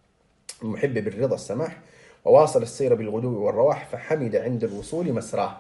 المحب بالرضا السماح، وواصل السير بالغدو والرواح، فحمد عند الوصول مسراه.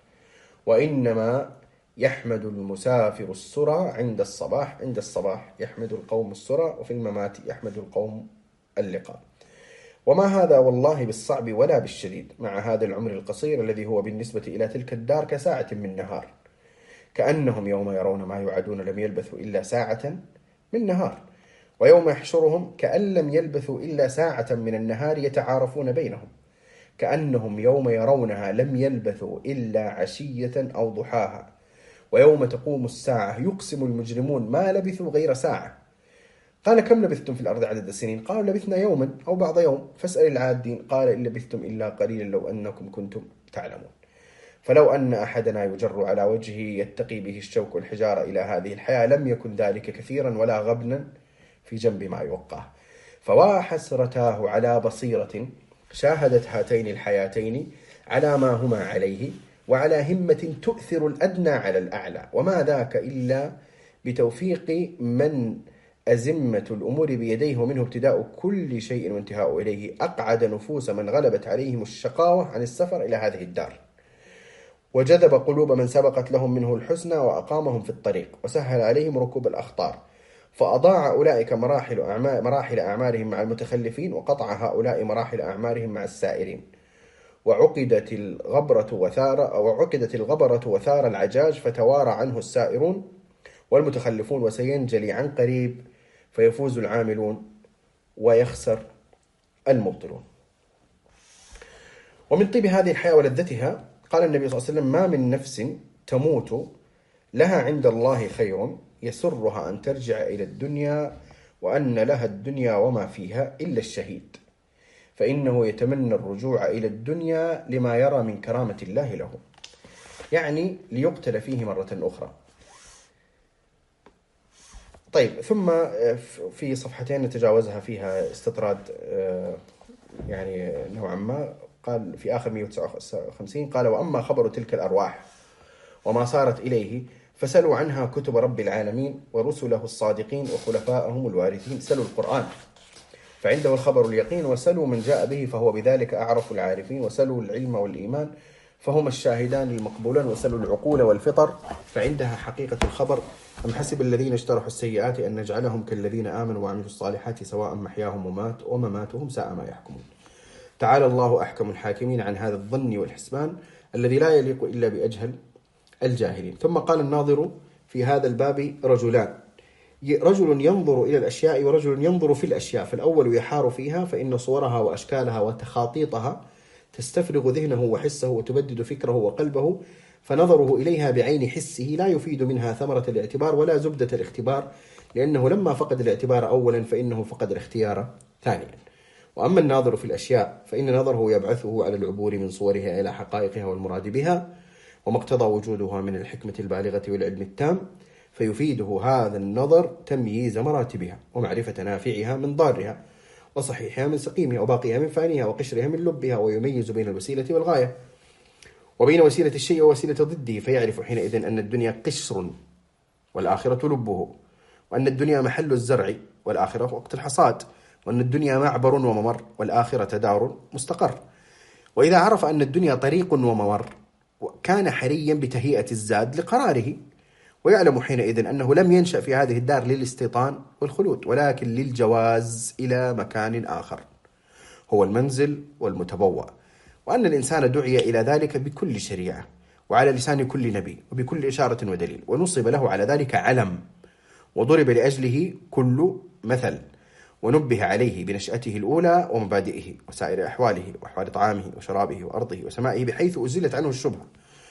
وإنما يحمد المسافر السرى عند الصباح عند الصباح يحمد القوم السرى، وفي الممات يحمد القوم اللقاء. وما هذا والله بالصعب ولا بالشديد، مع هذا العمر القصير الذي هو بالنسبة إلى تلك الدار كساعة من نهار، كأنهم يوم يرون ما يوعدون لم يلبثوا إلا ساعة من نهار، ويوم يحشرهم كأن لم يلبثوا إلا ساعة من النهار يتعارفون بينهم، كأنهم يوم يرونها لم يلبثوا إلا عشية أو ضحاها. ويوم تقوم الساعة يقسم المجرمون ما لبثوا غير ساعة، قال كم لبثتم في الأرض عدد السنين؟ قالوا لبثنا يوما أو بعض يوم فاسأل العادين. قال إن لبثتم إلا قليلا لو أنكم كنتم تعلمون. فلو أن أحدنا يجر على وجهه يتقي به الشوك والحجارة إلى هذه الحياة لم يكن ذلك كثيرا ولا غبنا في جنب ما يوقاه. فوا حسرتاه على بصيرة شاهدت هاتين الحياتين على ما هما عليه، وعلى همة تؤثر الأدنى على الأعلى، وما ذاك إلا بتوفيق من أزمة الأمور بيديه، ومنه ابتداء كل شيء وانتهاء إليه. أقعد نفوس من غلبت عليهم الشقاوة عن السفر إلى هذه الدار، وجذب قلوب من سبقت لهم منه الحسنى، وأقامهم في الطريق، وسهل عليهم ركوب الأخطار، فأضاع أولئك مراحل أعمال مراحل أعمارهم مع المتخلفين، وقطع هؤلاء مراحل أعمارهم مع السائرين. وعقدت الغبرة وثار أو عقدت الغبرة وثار العجاج، فتوارى عنه السائرون والمتخلفون، وسينجلي عن قريب، فيفوز العاملون ويخسر المبطلون. ومن طيب هذه الحياة ولذتها قال النبي صلى الله عليه وسلم: ما من نفس تموت لها عند الله خير يسرها أن ترجع إلى الدنيا وأن لها الدنيا وما فيها إلا الشهيد، فإنه يتمنى الرجوع إلى الدنيا لما يرى من كرامة الله له، يعني ليقتل فيه مرة أخرى. طيب، ثم في صفحتين نتجاوزها فيها استطراد يعني نوعا ما. قال في آخر مئة وتسعة وخمسين قال: وأما خبر تلك الأرواح وما صارت إليه فسلوا عنها كتب رب العالمين ورسله الصادقين وخلفاءهم الوارثين. سلوا القرآن فعنده الخبر اليقين، وسلوا من جاء به فهو بذلك أعرف العارفين، وسلوا العلم والإيمان فهما الشاهدان المقبولان، وسلوا العقول والفطر فعندها حقيقة الخبر. أم حسب الذين اجترحوا السيئات أن نجعلهم كالذين آمنوا وعملوا الصالحات سواء محياهم ومات ومماتهم ساء ما يحكمون. تعالى الله أحكم الحاكمين عن هذا الظن والحسبان الذي لا يليق إلا بأجهل الجاهلين. ثم قال الناظر في هذا الباب: رجلان، رجل ينظر إلى الأشياء ورجل ينظر في الأشياء، فالأول يحار فيها فإن صورها وأشكالها وتخاطيطها تستفرغ ذهنه وحسه وتبدد فكره وقلبه، فنظره إليها بعين حسه لا يفيد منها ثمرة الاعتبار ولا زبدة الاختبار، لأنه لما فقد الاعتبار أولا فإنه فقد الاختيار ثانيا. وأما الناظر في الأشياء فإن نظره يبعثه على العبور من صورها إلى حقائقها والمراد بها وما اقتضى وجودها من الحكمة البالغة والعلم التام، فيفيده هذا النظر تمييز مراتبها ومعرفة نافعها من ضارها وصحيحها من سقيمها وباقيها من فانها وقشرها من لبها، ويميز بين الوسيلة والغاية وبين وسيلة الشيء ووسيلة ضده، فيعرف حينئذ أن الدنيا قشر والآخرة لبه، وأن الدنيا محل الزرع والآخرة وقت الحصاد، وأن الدنيا معبر وممر والآخرة دار مستقر. وإذا عرف أن الدنيا طريق وممر كان حريا بتهيئة الزاد لقراره، ويعلم حينئذ أنه لم ينشأ في هذه الدار للاستيطان والخلود، ولكن للجواز إلى مكان آخر هو المنزل والمتبوأ، وأن الإنسان دعي إلى ذلك بكل شريعة وعلى لسان كل نبي وبكل إشارة ودليل، ونصب له على ذلك علم، وضرب لأجله كل مثل، ونبه عليه بنشأته الأولى ومبادئه وسائر أحواله وأحوال طعامه وشرابه وأرضه وسمائه، بحيث أزلت عنه الشبهة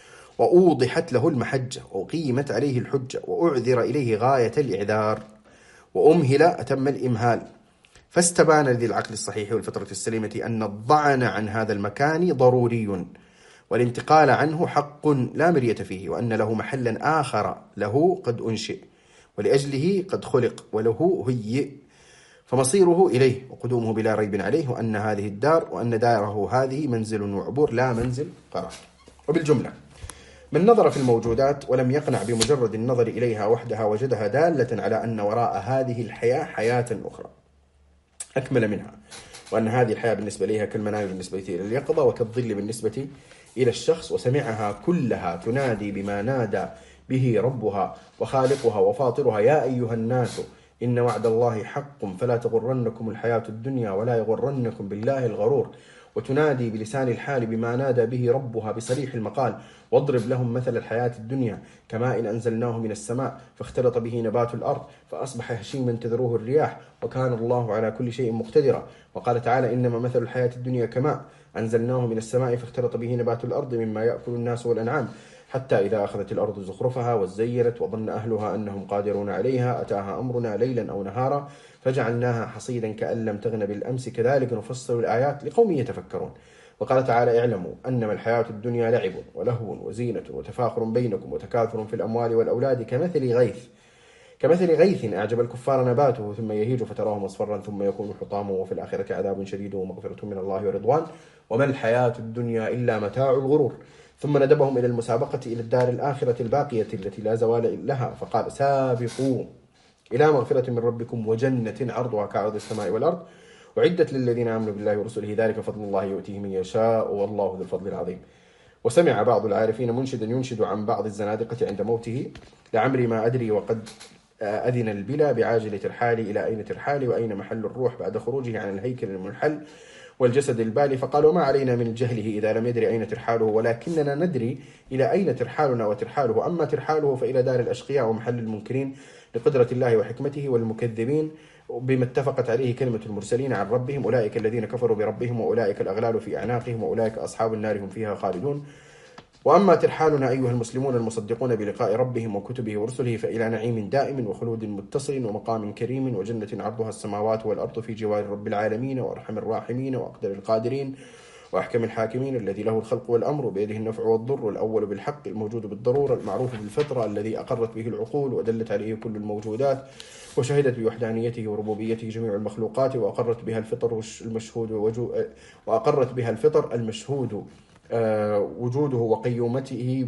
وأوضحت له المحجة وقيمت عليه الحجة وأعذر إليه غاية الإعذار وأمهل أتم الإمهال، فاستبان لذي العقل الصحيح والفطرة السليمة أن الضعن عن هذا المكان ضروري، والانتقال عنه حق لا مرية فيه، وأن له محلا آخر له قد أنشئ ولأجله قد خلق وله هيئ، فمصيره إليه وقدومه بلا ريب عليه، وأن هذه الدار وأن داره هذه منزل وعبور لا منزل قرار. وبالجملة من نظر في الموجودات ولم يقنع بمجرد النظر إليها وحدها وجدها دالة على أن وراء هذه الحياة حياة أخرى أكمل منها، وأن هذه الحياة بالنسبة إليها كالمنام بالنسبة إلى اليقظة وكالظل بالنسبة إلى الشخص، وسمعها كلها تنادي بما نادى به ربها وخالقها وفاطرها: يا أيها الناس إن وعد الله حق فلا تغرنكم الحياة الدنيا ولا يغرنكم بالله الغرور، وتنادي بلسان الحال بما نادى به ربها بصريح المقال: واضرب لهم مثل الحياة الدنيا كماء إن أنزلناه من السماء فاختلط به نبات الأرض فأصبح هشيما تذروه الرياح وكان الله على كل شيء مقتدرا. وقال تعالى: إنما مثل الحياة الدنيا كماء أنزلناه من السماء فاختلط به نبات الأرض مما يأكل الناس والأنعام حتى إذا أخذت الأرض زخرفها وزينت وظن أهلها أنهم قادرون عليها أتاها أمرنا ليلا أو نهارا فجعلناها حصيدا كأن لم تغن بالأمس كذلك نفصل الآيات لقوم يتفكرون. وقال تعالى: اعلموا أنما الحياة الدنيا لعب ولهو وزينة وتفاخر بينكم وتكاثر في الأموال والأولاد كمثل غيث كمثل غيث أعجب الكفار نباته ثم يهيج فتراه مصفرا ثم يكون حطاما وفي الآخرة عذاب شديد ومغفرة من الله ورضوان وما الحياة الدنيا إلا متاع الغرور. ثم ندبهم إلى المسابقة إلى الدار الآخرة الباقية التي لا زوال لها فقال: سابقوا إلى مغفرة من ربكم وجنة عرضها كعرض السماء والأرض أعدت للذين آمنوا بالله ورسله ذلك فضل الله يؤتيه من يشاء والله ذو الفضل العظيم. وسمع بعض العارفين منشدا ينشد عن بعض الزنادقة عند موته: لعمري ما أدري وقد أذن البلا بعاجل ترحالي إلى أين ترحالي وأين محل الروح بعد خروجه عن الهيكل المنحل والجسد البالي. فقال: وما علينا من جهله إذا لم يدري أين ترحاله ولكننا ندري إلى أين ترحالنا وترحاله، أما ترحاله فإلى دار الأشقياء ومحل المنكرين لقدرة الله وحكمته والمكذبين بما اتفقت عليه كلمة المرسلين عن ربهم أولئك الذين كفروا بربهم وأولئك الأغلال في أعناقهم وأولئك أصحاب النار هم فيها خالدون. وأما ترحالنا أيها المسلمون المصدقون بلقاء ربهم وكتبه ورسله فإلى نعيم دائم وخلود متصل ومقام كريم وجنة عرضها السماوات والأرض في جوار رب العالمين وأرحم الراحمين وأقدر القادرين وأحكم الحاكمين الذي له الخلق والأمر بيده النفع والضر الأول بالحق الموجود بالضرورة المعروف بالفطرة الذي أقرت به العقول ودلت عليه كل الموجودات وشهدت بوحدانيته وربوبيته جميع المخلوقات وأقرت بها الفطر المشهود وجو... وأقرت بها الفطر المشهود وجوده وقيومته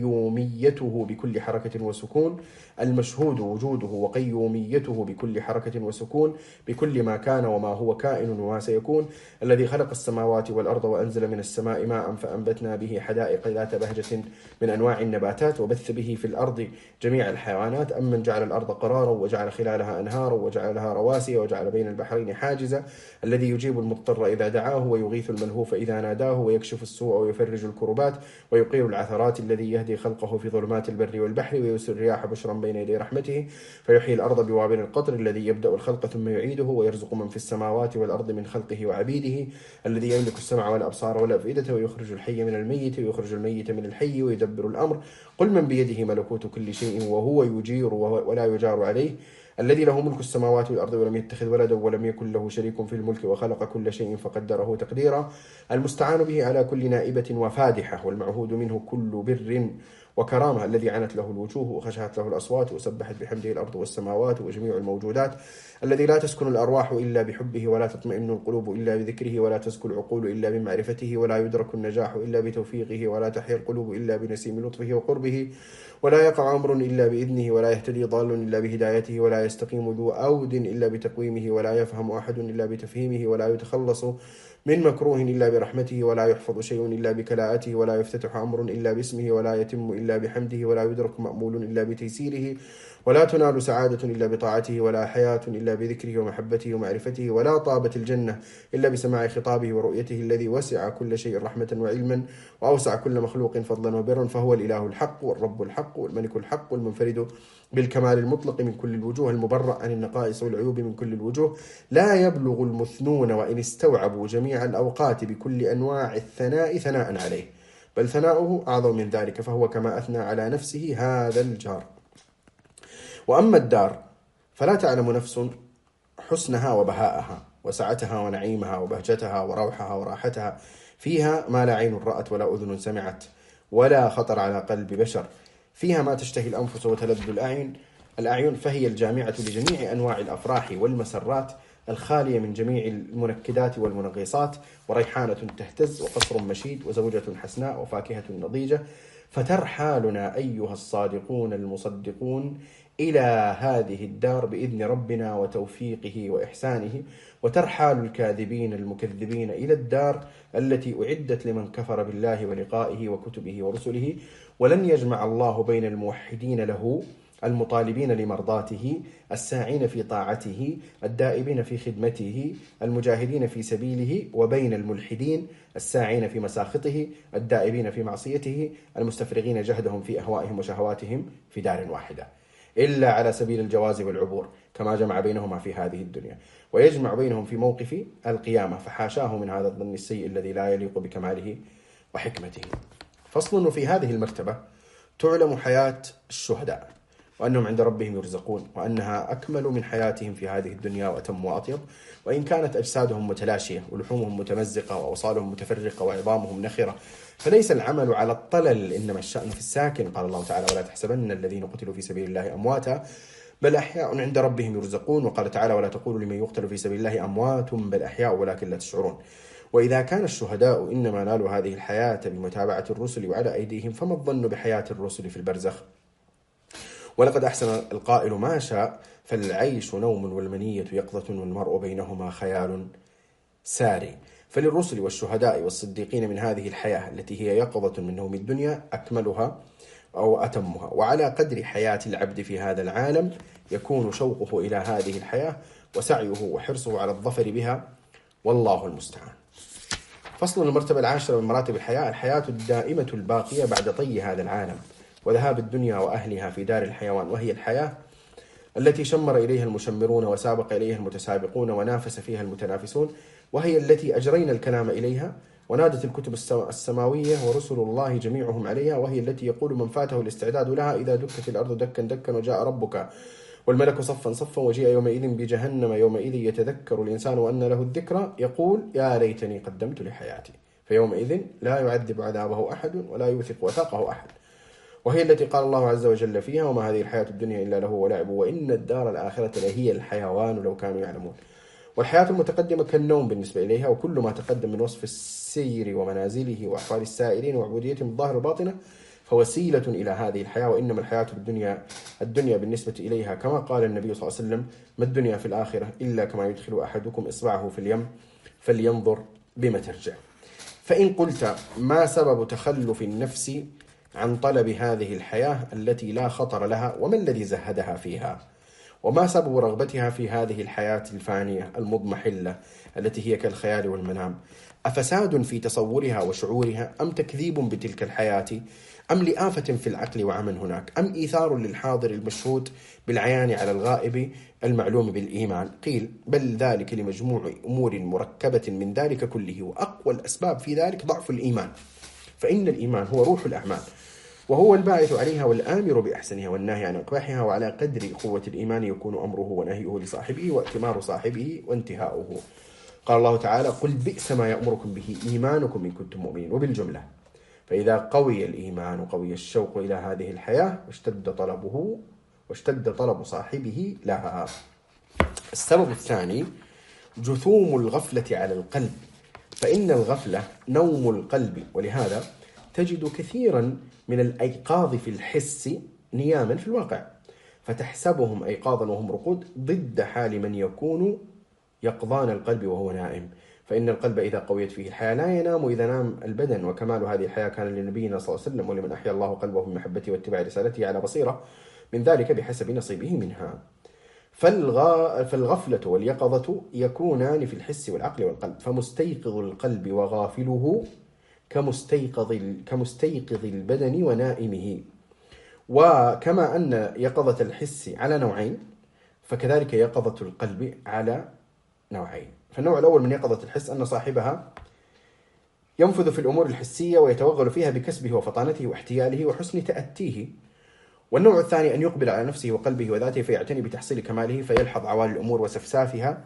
وقيوميته بكل حركة وسكون المشهود وجوده وقيوميته بكل حركة وسكون بكل ما كان وما هو كائن وما سيكون الذي خلق السماوات والأرض وأنزل من السماء ماء فأنبتنا به حدائق ذات بهجة من أنواع النباتات وبث به في الأرض جميع الحيوانات أمن جعل الأرض قرارا وجعل خلالها أنهارا وجعل لها رواسي وجعل بين البحرين حاجزا الذي يجيب المضطر إذا دعاه ويغيث الملهوف إذا ناداه ويكشف السوء ويفرج الكربات ويقيل العثرات الذي يهدي خلقه في ظلمات البر والبحر ويرسل الرياح بشرا بين يدي رحمته فيحيي الأرض بوابل القطر الذي يبدأ الخلق ثم يعيده ويرزق من في السماوات والأرض من خلقه وعبيده الذي يملك السمع والأبصار والأفئدة ويخرج الحي من الميت ويخرج الميت من الحي ويدبر الأمر قل من بيده ملكوت كل شيء وهو يجير ولا يجار عليه الذي له ملك السماوات والأرض ولم يتخذ ولدا ولم يكن له شريك في الملك وخلق كل شيء فقدره تقديرا المستعان به على كل نائبة وفادحة والمعهود منه كل بر وكرامة الذي عنت له الوجوه وخشعت له الأصوات وسبحت بحمده الأرض والسماوات وجميع الموجودات الذي لا تسكن الأرواح إلا بحبه ولا تطمئن القلوب إلا بذكره ولا تزكو العقول إلا بمعرفته ولا يدرك النجاح إلا بتوفيقه ولا تحيا القلوب إلا بنسيم لطفه وقربه ولا يقع أمر إلا بإذنه ولا يهتدي ضال إلا بهدايته ولا يستقيم ذو أود إلا بتقويمه ولا يفهم أحد إلا بتفهيمه ولا يتخلص من مكروه إلا برحمته ولا يحفظ شيء إلا بكلاءته ولا يفتتح أمر إلا باسمه ولا يتم إلا بحمده ولا يدرك مأمول إلا بتيسيره ولا تنال سعادة إلا بطاعته ولا حياة إلا بذكره ومحبته ومعرفته ولا طابت الجنة إلا بسماع خطابه ورؤيته الذي وسع كل شيء رحمة وعلما وأوسع كل مخلوق فضلا وبرا فهو الإله الحق والرب الحق والملك الحق والمنفرد بالكمال المطلق من كل الوجوه المبرأ عن النقائص والعيوب من كل الوجوه لا يبلغ المثنون وإن استوعبوا جميع الأوقات بكل أنواع الثناء ثناء عليه بل ثناؤه أعظم من ذلك فهو كما أثنى على نفسه هذا الجار. وأما الدار فلا تعلم نفس حسنها وبهاءها وسعتها ونعيمها وبهجتها وروحها وراحتها فيها ما لا عين رأت ولا أذن سمعت ولا خطر على قلب بشر فيها ما تشتهي الأنفس وتلذ الأعين الأعين فهي الجامعة لجميع أنواع الأفراح والمسرات الخالية من جميع المنكدات والمنغصات وريحانة تهتز وقصر مشيد وزوجة حسناء وفاكهة نضيجة فترحالنا أيها الصادقون المصدقون إلى هذه الدار بإذن ربنا وتوفيقه وإحسانه وترحال الكاذبين المكذبين إلى الدار التي أعدت لمن كفر بالله ولقائه وكتبه ورسله ولن يجمع الله بين الموحدين له المطالبين لمرضاته الساعين في طاعته الدائبين في خدمته المجاهدين في سبيله وبين الملحدين الساعين في مساخطه الدائبين في معصيته المستفرغين جهدهم في أهوائهم وشهواتهم في دار واحدة إلا على سبيل الجواز والعبور كما جمع بينهما في هذه الدنيا ويجمع بينهم في موقف القيامة فحاشاه من هذا الظن السيء الذي لا يليق بكماله وحكمته. فصل في هذه المرتبة تعلم حياة الشهداء وأنهم عند ربهم يرزقون، وأنها أكمل من حياتهم في هذه الدنيا وأتم وأطيب، وإن كانت أجسادهم متلاشية ولحومهم متمزقة وأوصالهم متفرقة وعظامهم نخرة، فليس العمل على الطلل، إنما الشأن في الساكن. قال الله تعالى: ولا تحسبن الذين قتلوا في سبيل الله أمواتا بل أحياء عند ربهم يرزقون. وقال تعالى: ولا تقولوا لمن يقتل في سبيل الله أموات بل أحياء ولكن لا تشعرون. وإذا كان الشهداء إنما نالوا هذه الحياة بمتابعة الرسل وعلى أيديهم، فما الظن بحياة الرسل في البرزخ؟ ولقد أحسن القائل ما شاء، فالعيش نوم والمنية يقظة والمرء بينهما خيال ساري. فللرسل والشهداء والصديقين من هذه الحياة التي هي يقظة من نوم الدنيا أكملها أو أتمها، وعلى قدر حياة العبد في هذا العالم يكون شوقه إلى هذه الحياة وسعيه وحرصه على الظفر بها، والله المستعان. فصل المرتبة العاشرة من مراتب الحياة: الحياة الدائمة الباقية بعد طي هذا العالم وذهاب الدنيا وأهلها في دار الحيوان، وهي الحياة التي شمر إليها المشمرون وسابق إليها المتسابقون ونافس فيها المتنافسون، وهي التي أجرينا الكلام إليها ونادت الكتب السماوية ورسل الله جميعهم عليها، وهي التي يقول من فاته الاستعداد لها: إذا دكت الأرض دكا دكا وجاء ربك والملك صفا صفا وجيء يومئذ بجهنم يومئذ يتذكر الإنسان وأن له الذكرى يقول يا ليتني قدمت لحياتي، فيومئذ لا يعذب عذابه أحد ولا يوثق وثاقه أحد. وهي التي قال الله عز وجل فيها: وما هذه الحياة الدنيا إلا له ولعب وإن الدار الآخرة لهي الحيوان لو كانوا يعلمون. والحياة المتقدمة كالنوم بالنسبة إليها، وكل ما تقدم من وصف السير ومنازله وأحوال السائرين وعبوديتهم الظاهرة الباطنة فوسيلة إلى هذه الحياة، وإنما الحياة الدنيا الدنيا بالنسبة إليها كما قال النبي صلى الله عليه وسلم: ما الدنيا في الآخرة إلا كما يدخل أحدكم إصبعه في اليم فلينظر بما ترجع. فإن قلت: ما سبب تخلف النفس عن طلب هذه الحياة التي لا خطر لها، وما الذي زهدها فيها؟ وما سبب رغبتها في هذه الحياة الفانية المضمحلة التي هي كالخيال والمنام؟ أفساد في تصورها وشعورها، أم تكذيب بتلك الحياة، أم لآفة في العقل وعمل هناك، أم إيثار للحاضر المشهود بالعيان على الغائب المعلوم بالإيمان؟ قيل: بل ذلك لمجموع أمور مركبة من ذلك كله، وأقوى الأسباب في ذلك ضعف الإيمان، فإن الإيمان هو روح الأعمال وهو الباعث عليها والآمر بأحسنها والناهي عن أقباحها، وعلى قدر قوة الإيمان يكون أمره ونهيه لصاحبه وأتمار صاحبه وانتهاؤه. قال الله تعالى: قل بئس ما يأمركم به إيمانكم إن كنتم مؤمنين. وبالجملة فإذا قوي الإيمان وقوي الشوق إلى هذه الحياة واشتد طلبه واشتد طلب صاحبه لها. السبب الثاني: جثوم الغفلة على القلب، فإن الغفلة نوم القلب، ولهذا تجد كثيرا من الأيقاظ في الحس نياما في الواقع، فتحسبهم أيقاظا وهم رقود، ضد حال من يكون يقظان القلب وهو نائم. فإن القلب إذا قويت فيه الحياة لا ينام إذا نام البدن، وكمال هذه الحياة كان لنبينا صلى الله عليه وسلم: ولمن أحيا الله قلبه بمحبته واتباع رسالته على بصيرة من ذلك بحسب نصيبه منها. فالغفلة واليقظة يكونان في الحس والعقل والقلب، فمستيقظ القلب وغافله كمستيقظ كمستيقظ البدن ونائمه. وكما أن يقظة الحس على نوعين، فكذلك يقظة القلب على نوعين. فالنوع الأول من يقظة الحس أن صاحبها ينفذ في الأمور الحسية ويتوغل فيها بكسبه وفطانته واحتياله وحسن تأتيه. والنوع الثاني أن يقبل على نفسه وقلبه وذاته فيعتني بتحصيل كماله، فيلحظ عوالي الأمور وسفسافها،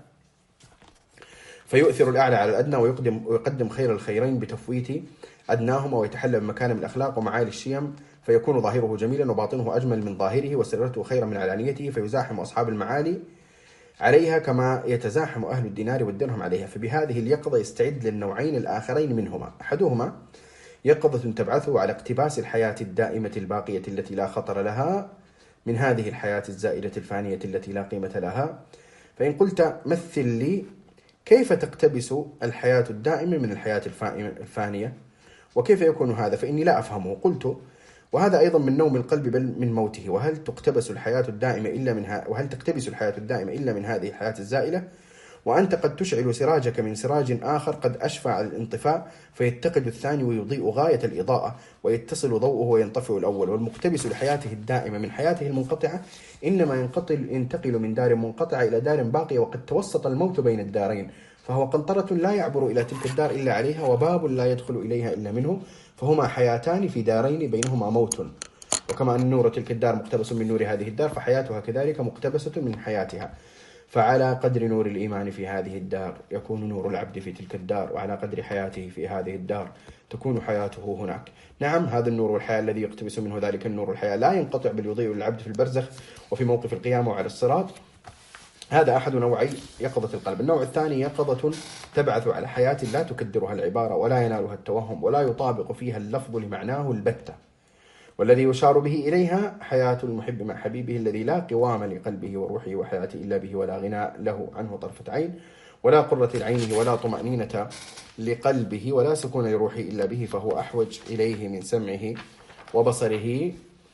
فيؤثر الأعلى على الأدنى ويقدم, ويقدم خير الخيرين بتفويت أدناهما، ويتحلى بمكارم الأخلاق ومعالي الشيم، فيكون ظاهره جميلا وباطنه أجمل من ظاهره وسررته خيرا من علانيته، فيزاحم أصحاب المعالي عليها كما يتزاحم أهل الدينار والدرهم عليها. فبهذه اليقظة يستعد للنوعين الآخرين منهما: أحدهما يقظة تبعثه على اقتباس الحياة الدائمة الباقية التي لا خطر لها من هذه الحياة الزائلة الفانية التي لا قيمة لها. فإن قلت: مثل لي كيف تقتبس الحياة الدائمة من الحياة الفانية، وكيف يكون هذا؟ فإني لا أفهمه. قلت: وهذا أيضا من نوم القلب بل من موته. وهل تقتبس الحياة الدائمة إلا من ها... وهل تقتبس الحياة الدائمة إلا من هذه الحياة الزائلة؟ وأنت قد تشعل سراجك من سراج آخر قد أشفع على الانطفاء، فيتقد الثاني ويضيء غاية الإضاءة ويتصل ضوءه وينطفئ الأول. والمقتبس لحياته الدائمة من حياته المنقطعة إنما ينقل ينتقل من دار منقطعة إلى دار باقية، وقد توسط الموت بين الدارين، فهو قنطرة لا يعبر إلى تلك الدار إلا عليها، وباب لا يدخل إليها إلا منه، فهما حياتان في دارين بينهما موت. وكما أن نور تلك الدار مقتبس من نور هذه الدار فحياتها كذلك مقتبسة من حياتها. فعلى قدر نور الإيمان في هذه الدار يكون نور العبد في تلك الدار، وعلى قدر حياته في هذه الدار تكون حياته هناك. نعم، هذا النور والحياة الذي يقتبس منه ذلك النور والحياة لا ينقطع بل يضيء للعبد في البرزخ وفي موقف القيامة وعلى الصراط. هذا أحد نوعي يقظة القلب. النوع الثاني يقظة تبعث على حياة لا تكدرها العبارة ولا ينالها التوهم ولا يطابق فيها اللفظ لمعناه البتة، والذي يشار به إليها حياة المحب مع حبيبه الذي لا قوام لقلبه وروحه وحياته إلا به، ولا غناء له عنه طرفة عين، ولا قرة العين ولا طمأنينة لقلبه، ولا سكون لروحه إلا به، فهو أحوج إليه من سمعه وبصره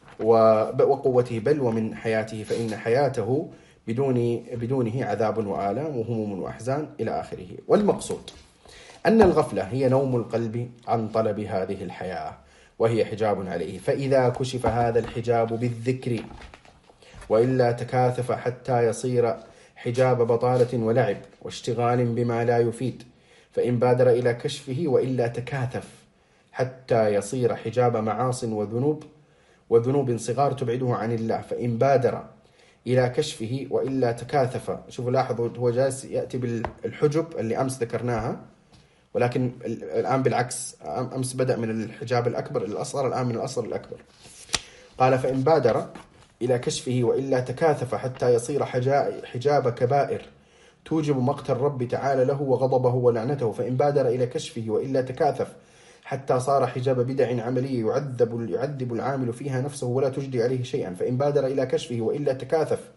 وقوته بل ومن حياته، فإن حياته بدون بدونه عذاب وآلام وهموم وأحزان إلى آخره. والمقصود أن الغفلة هي نوم القلب عن طلب هذه الحياة، وهي حجاب عليه، فإذا كشف هذا الحجاب بالذكر وإلا تكاثف حتى يصير حجاب بطالة ولعب واشتغال بما لا يفيد، فإن بادر إلى كشفه وإلا تكاثف حتى يصير حجاب معاص وذنوب وذنوب صغار تبعده عن الله، فإن بادر إلى كشفه وإلا تكاثف. شوفوا لاحظوا، هو جالس يأتي بالحجب اللي أمس ذكرناها، ولكن الآن بالعكس، أمس بدأ من الحجاب الأكبر الأصغر، الآن من الأصغر الأكبر. قال فإن بادر إلى كشفه وإلا تكاثف حتى يصير حجاب كبائر توجب مقت الرب تعالى له وغضبه ولعنته، فإن بادر إلى كشفه وإلا تكاثف حتى صار حجاب بدع عملية يعذب يعذب العامل فيها نفسه ولا تجدي عليه شيئا، فإن بادر إلى كشفه وإلا تكاثف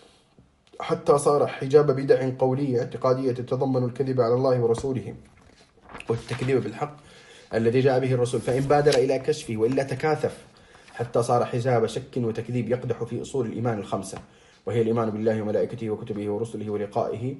حتى صار حجاب بدع قولية اعتقادية تتضمن الكذب على الله ورسوله والتكذيب بالحق الذي جاء به الرسول، فإن بادر إلى كشفه وإلا تكاثف حتى صار حجاب شك وتكذيب يقدح في أصول الإيمان الخمسة، وهي الإيمان بالله وملائكته وكتبه ورسله ولقائه،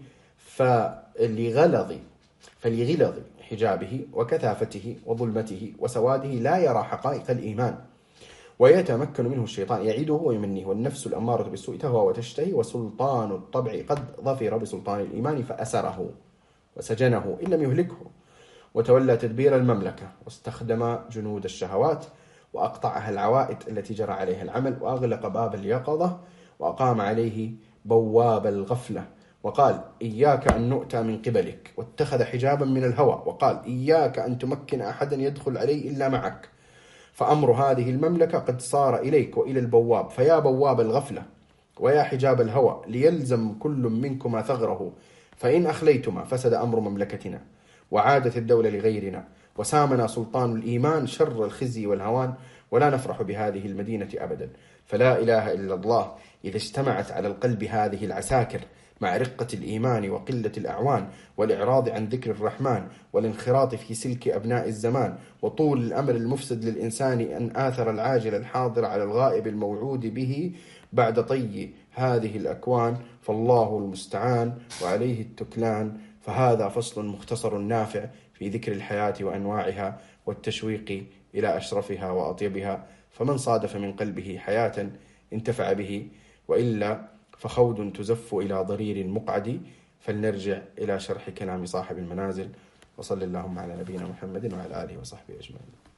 فلغلظ فلغلظ حجابه وكثافته وظلمته وسواده لا يرى حقائق الإيمان ويتمكن منه الشيطان يعيده ويمنيه، والنفس الأمارة بالسوء تهوى وتشتهي، وسلطان الطبع قد ظفر بسلطان الإيمان فأسره وسجنه إن لم يهلكه، وتولى تدبير المملكة واستخدم جنود الشهوات وأقطعها العوائد التي جرى عليها العمل، وأغلق باب اليقظة وأقام عليه بواب الغفلة، وقال إياك أن نؤتى من قبلك، واتخذ حجابا من الهوى وقال إياك أن تمكن أحدا يدخل عليه إلا معك، فأمر هذه المملكة قد صار إليك وإلى البواب، فيا بواب الغفلة ويا حجاب الهوى ليلزم كل منكما ثغره، فإن أخليتما فسد أمر مملكتنا وعادت الدولة لغيرنا، وسامنا سلطان الإيمان شر الخزي والهوان، ولا نفرح بهذه المدينة أبدا. فلا إله إلا الله إذا اجتمعت على القلب هذه العساكر مع رقة الإيمان وقلة الأعوان والإعراض عن ذكر الرحمن والانخراط في سلك أبناء الزمان وطول الأمر المفسد للإنسان أن آثر العاجل الحاضر على الغائب الموعود به بعد طي هذه الأكوان، فالله المستعان وعليه التكلان. فهذا فصل مختصر نافع في ذكر الحياة وأنواعها والتشويق إلى أشرفها وأطيبها، فمن صادف من قلبه حياة انتفع به، وإلا فخود تزف إلى ضرير مقعد. فلنرجع إلى شرح كلام صاحب المنازل، وصل اللهم على نبينا محمد وعلى آله وصحبه أجمعين.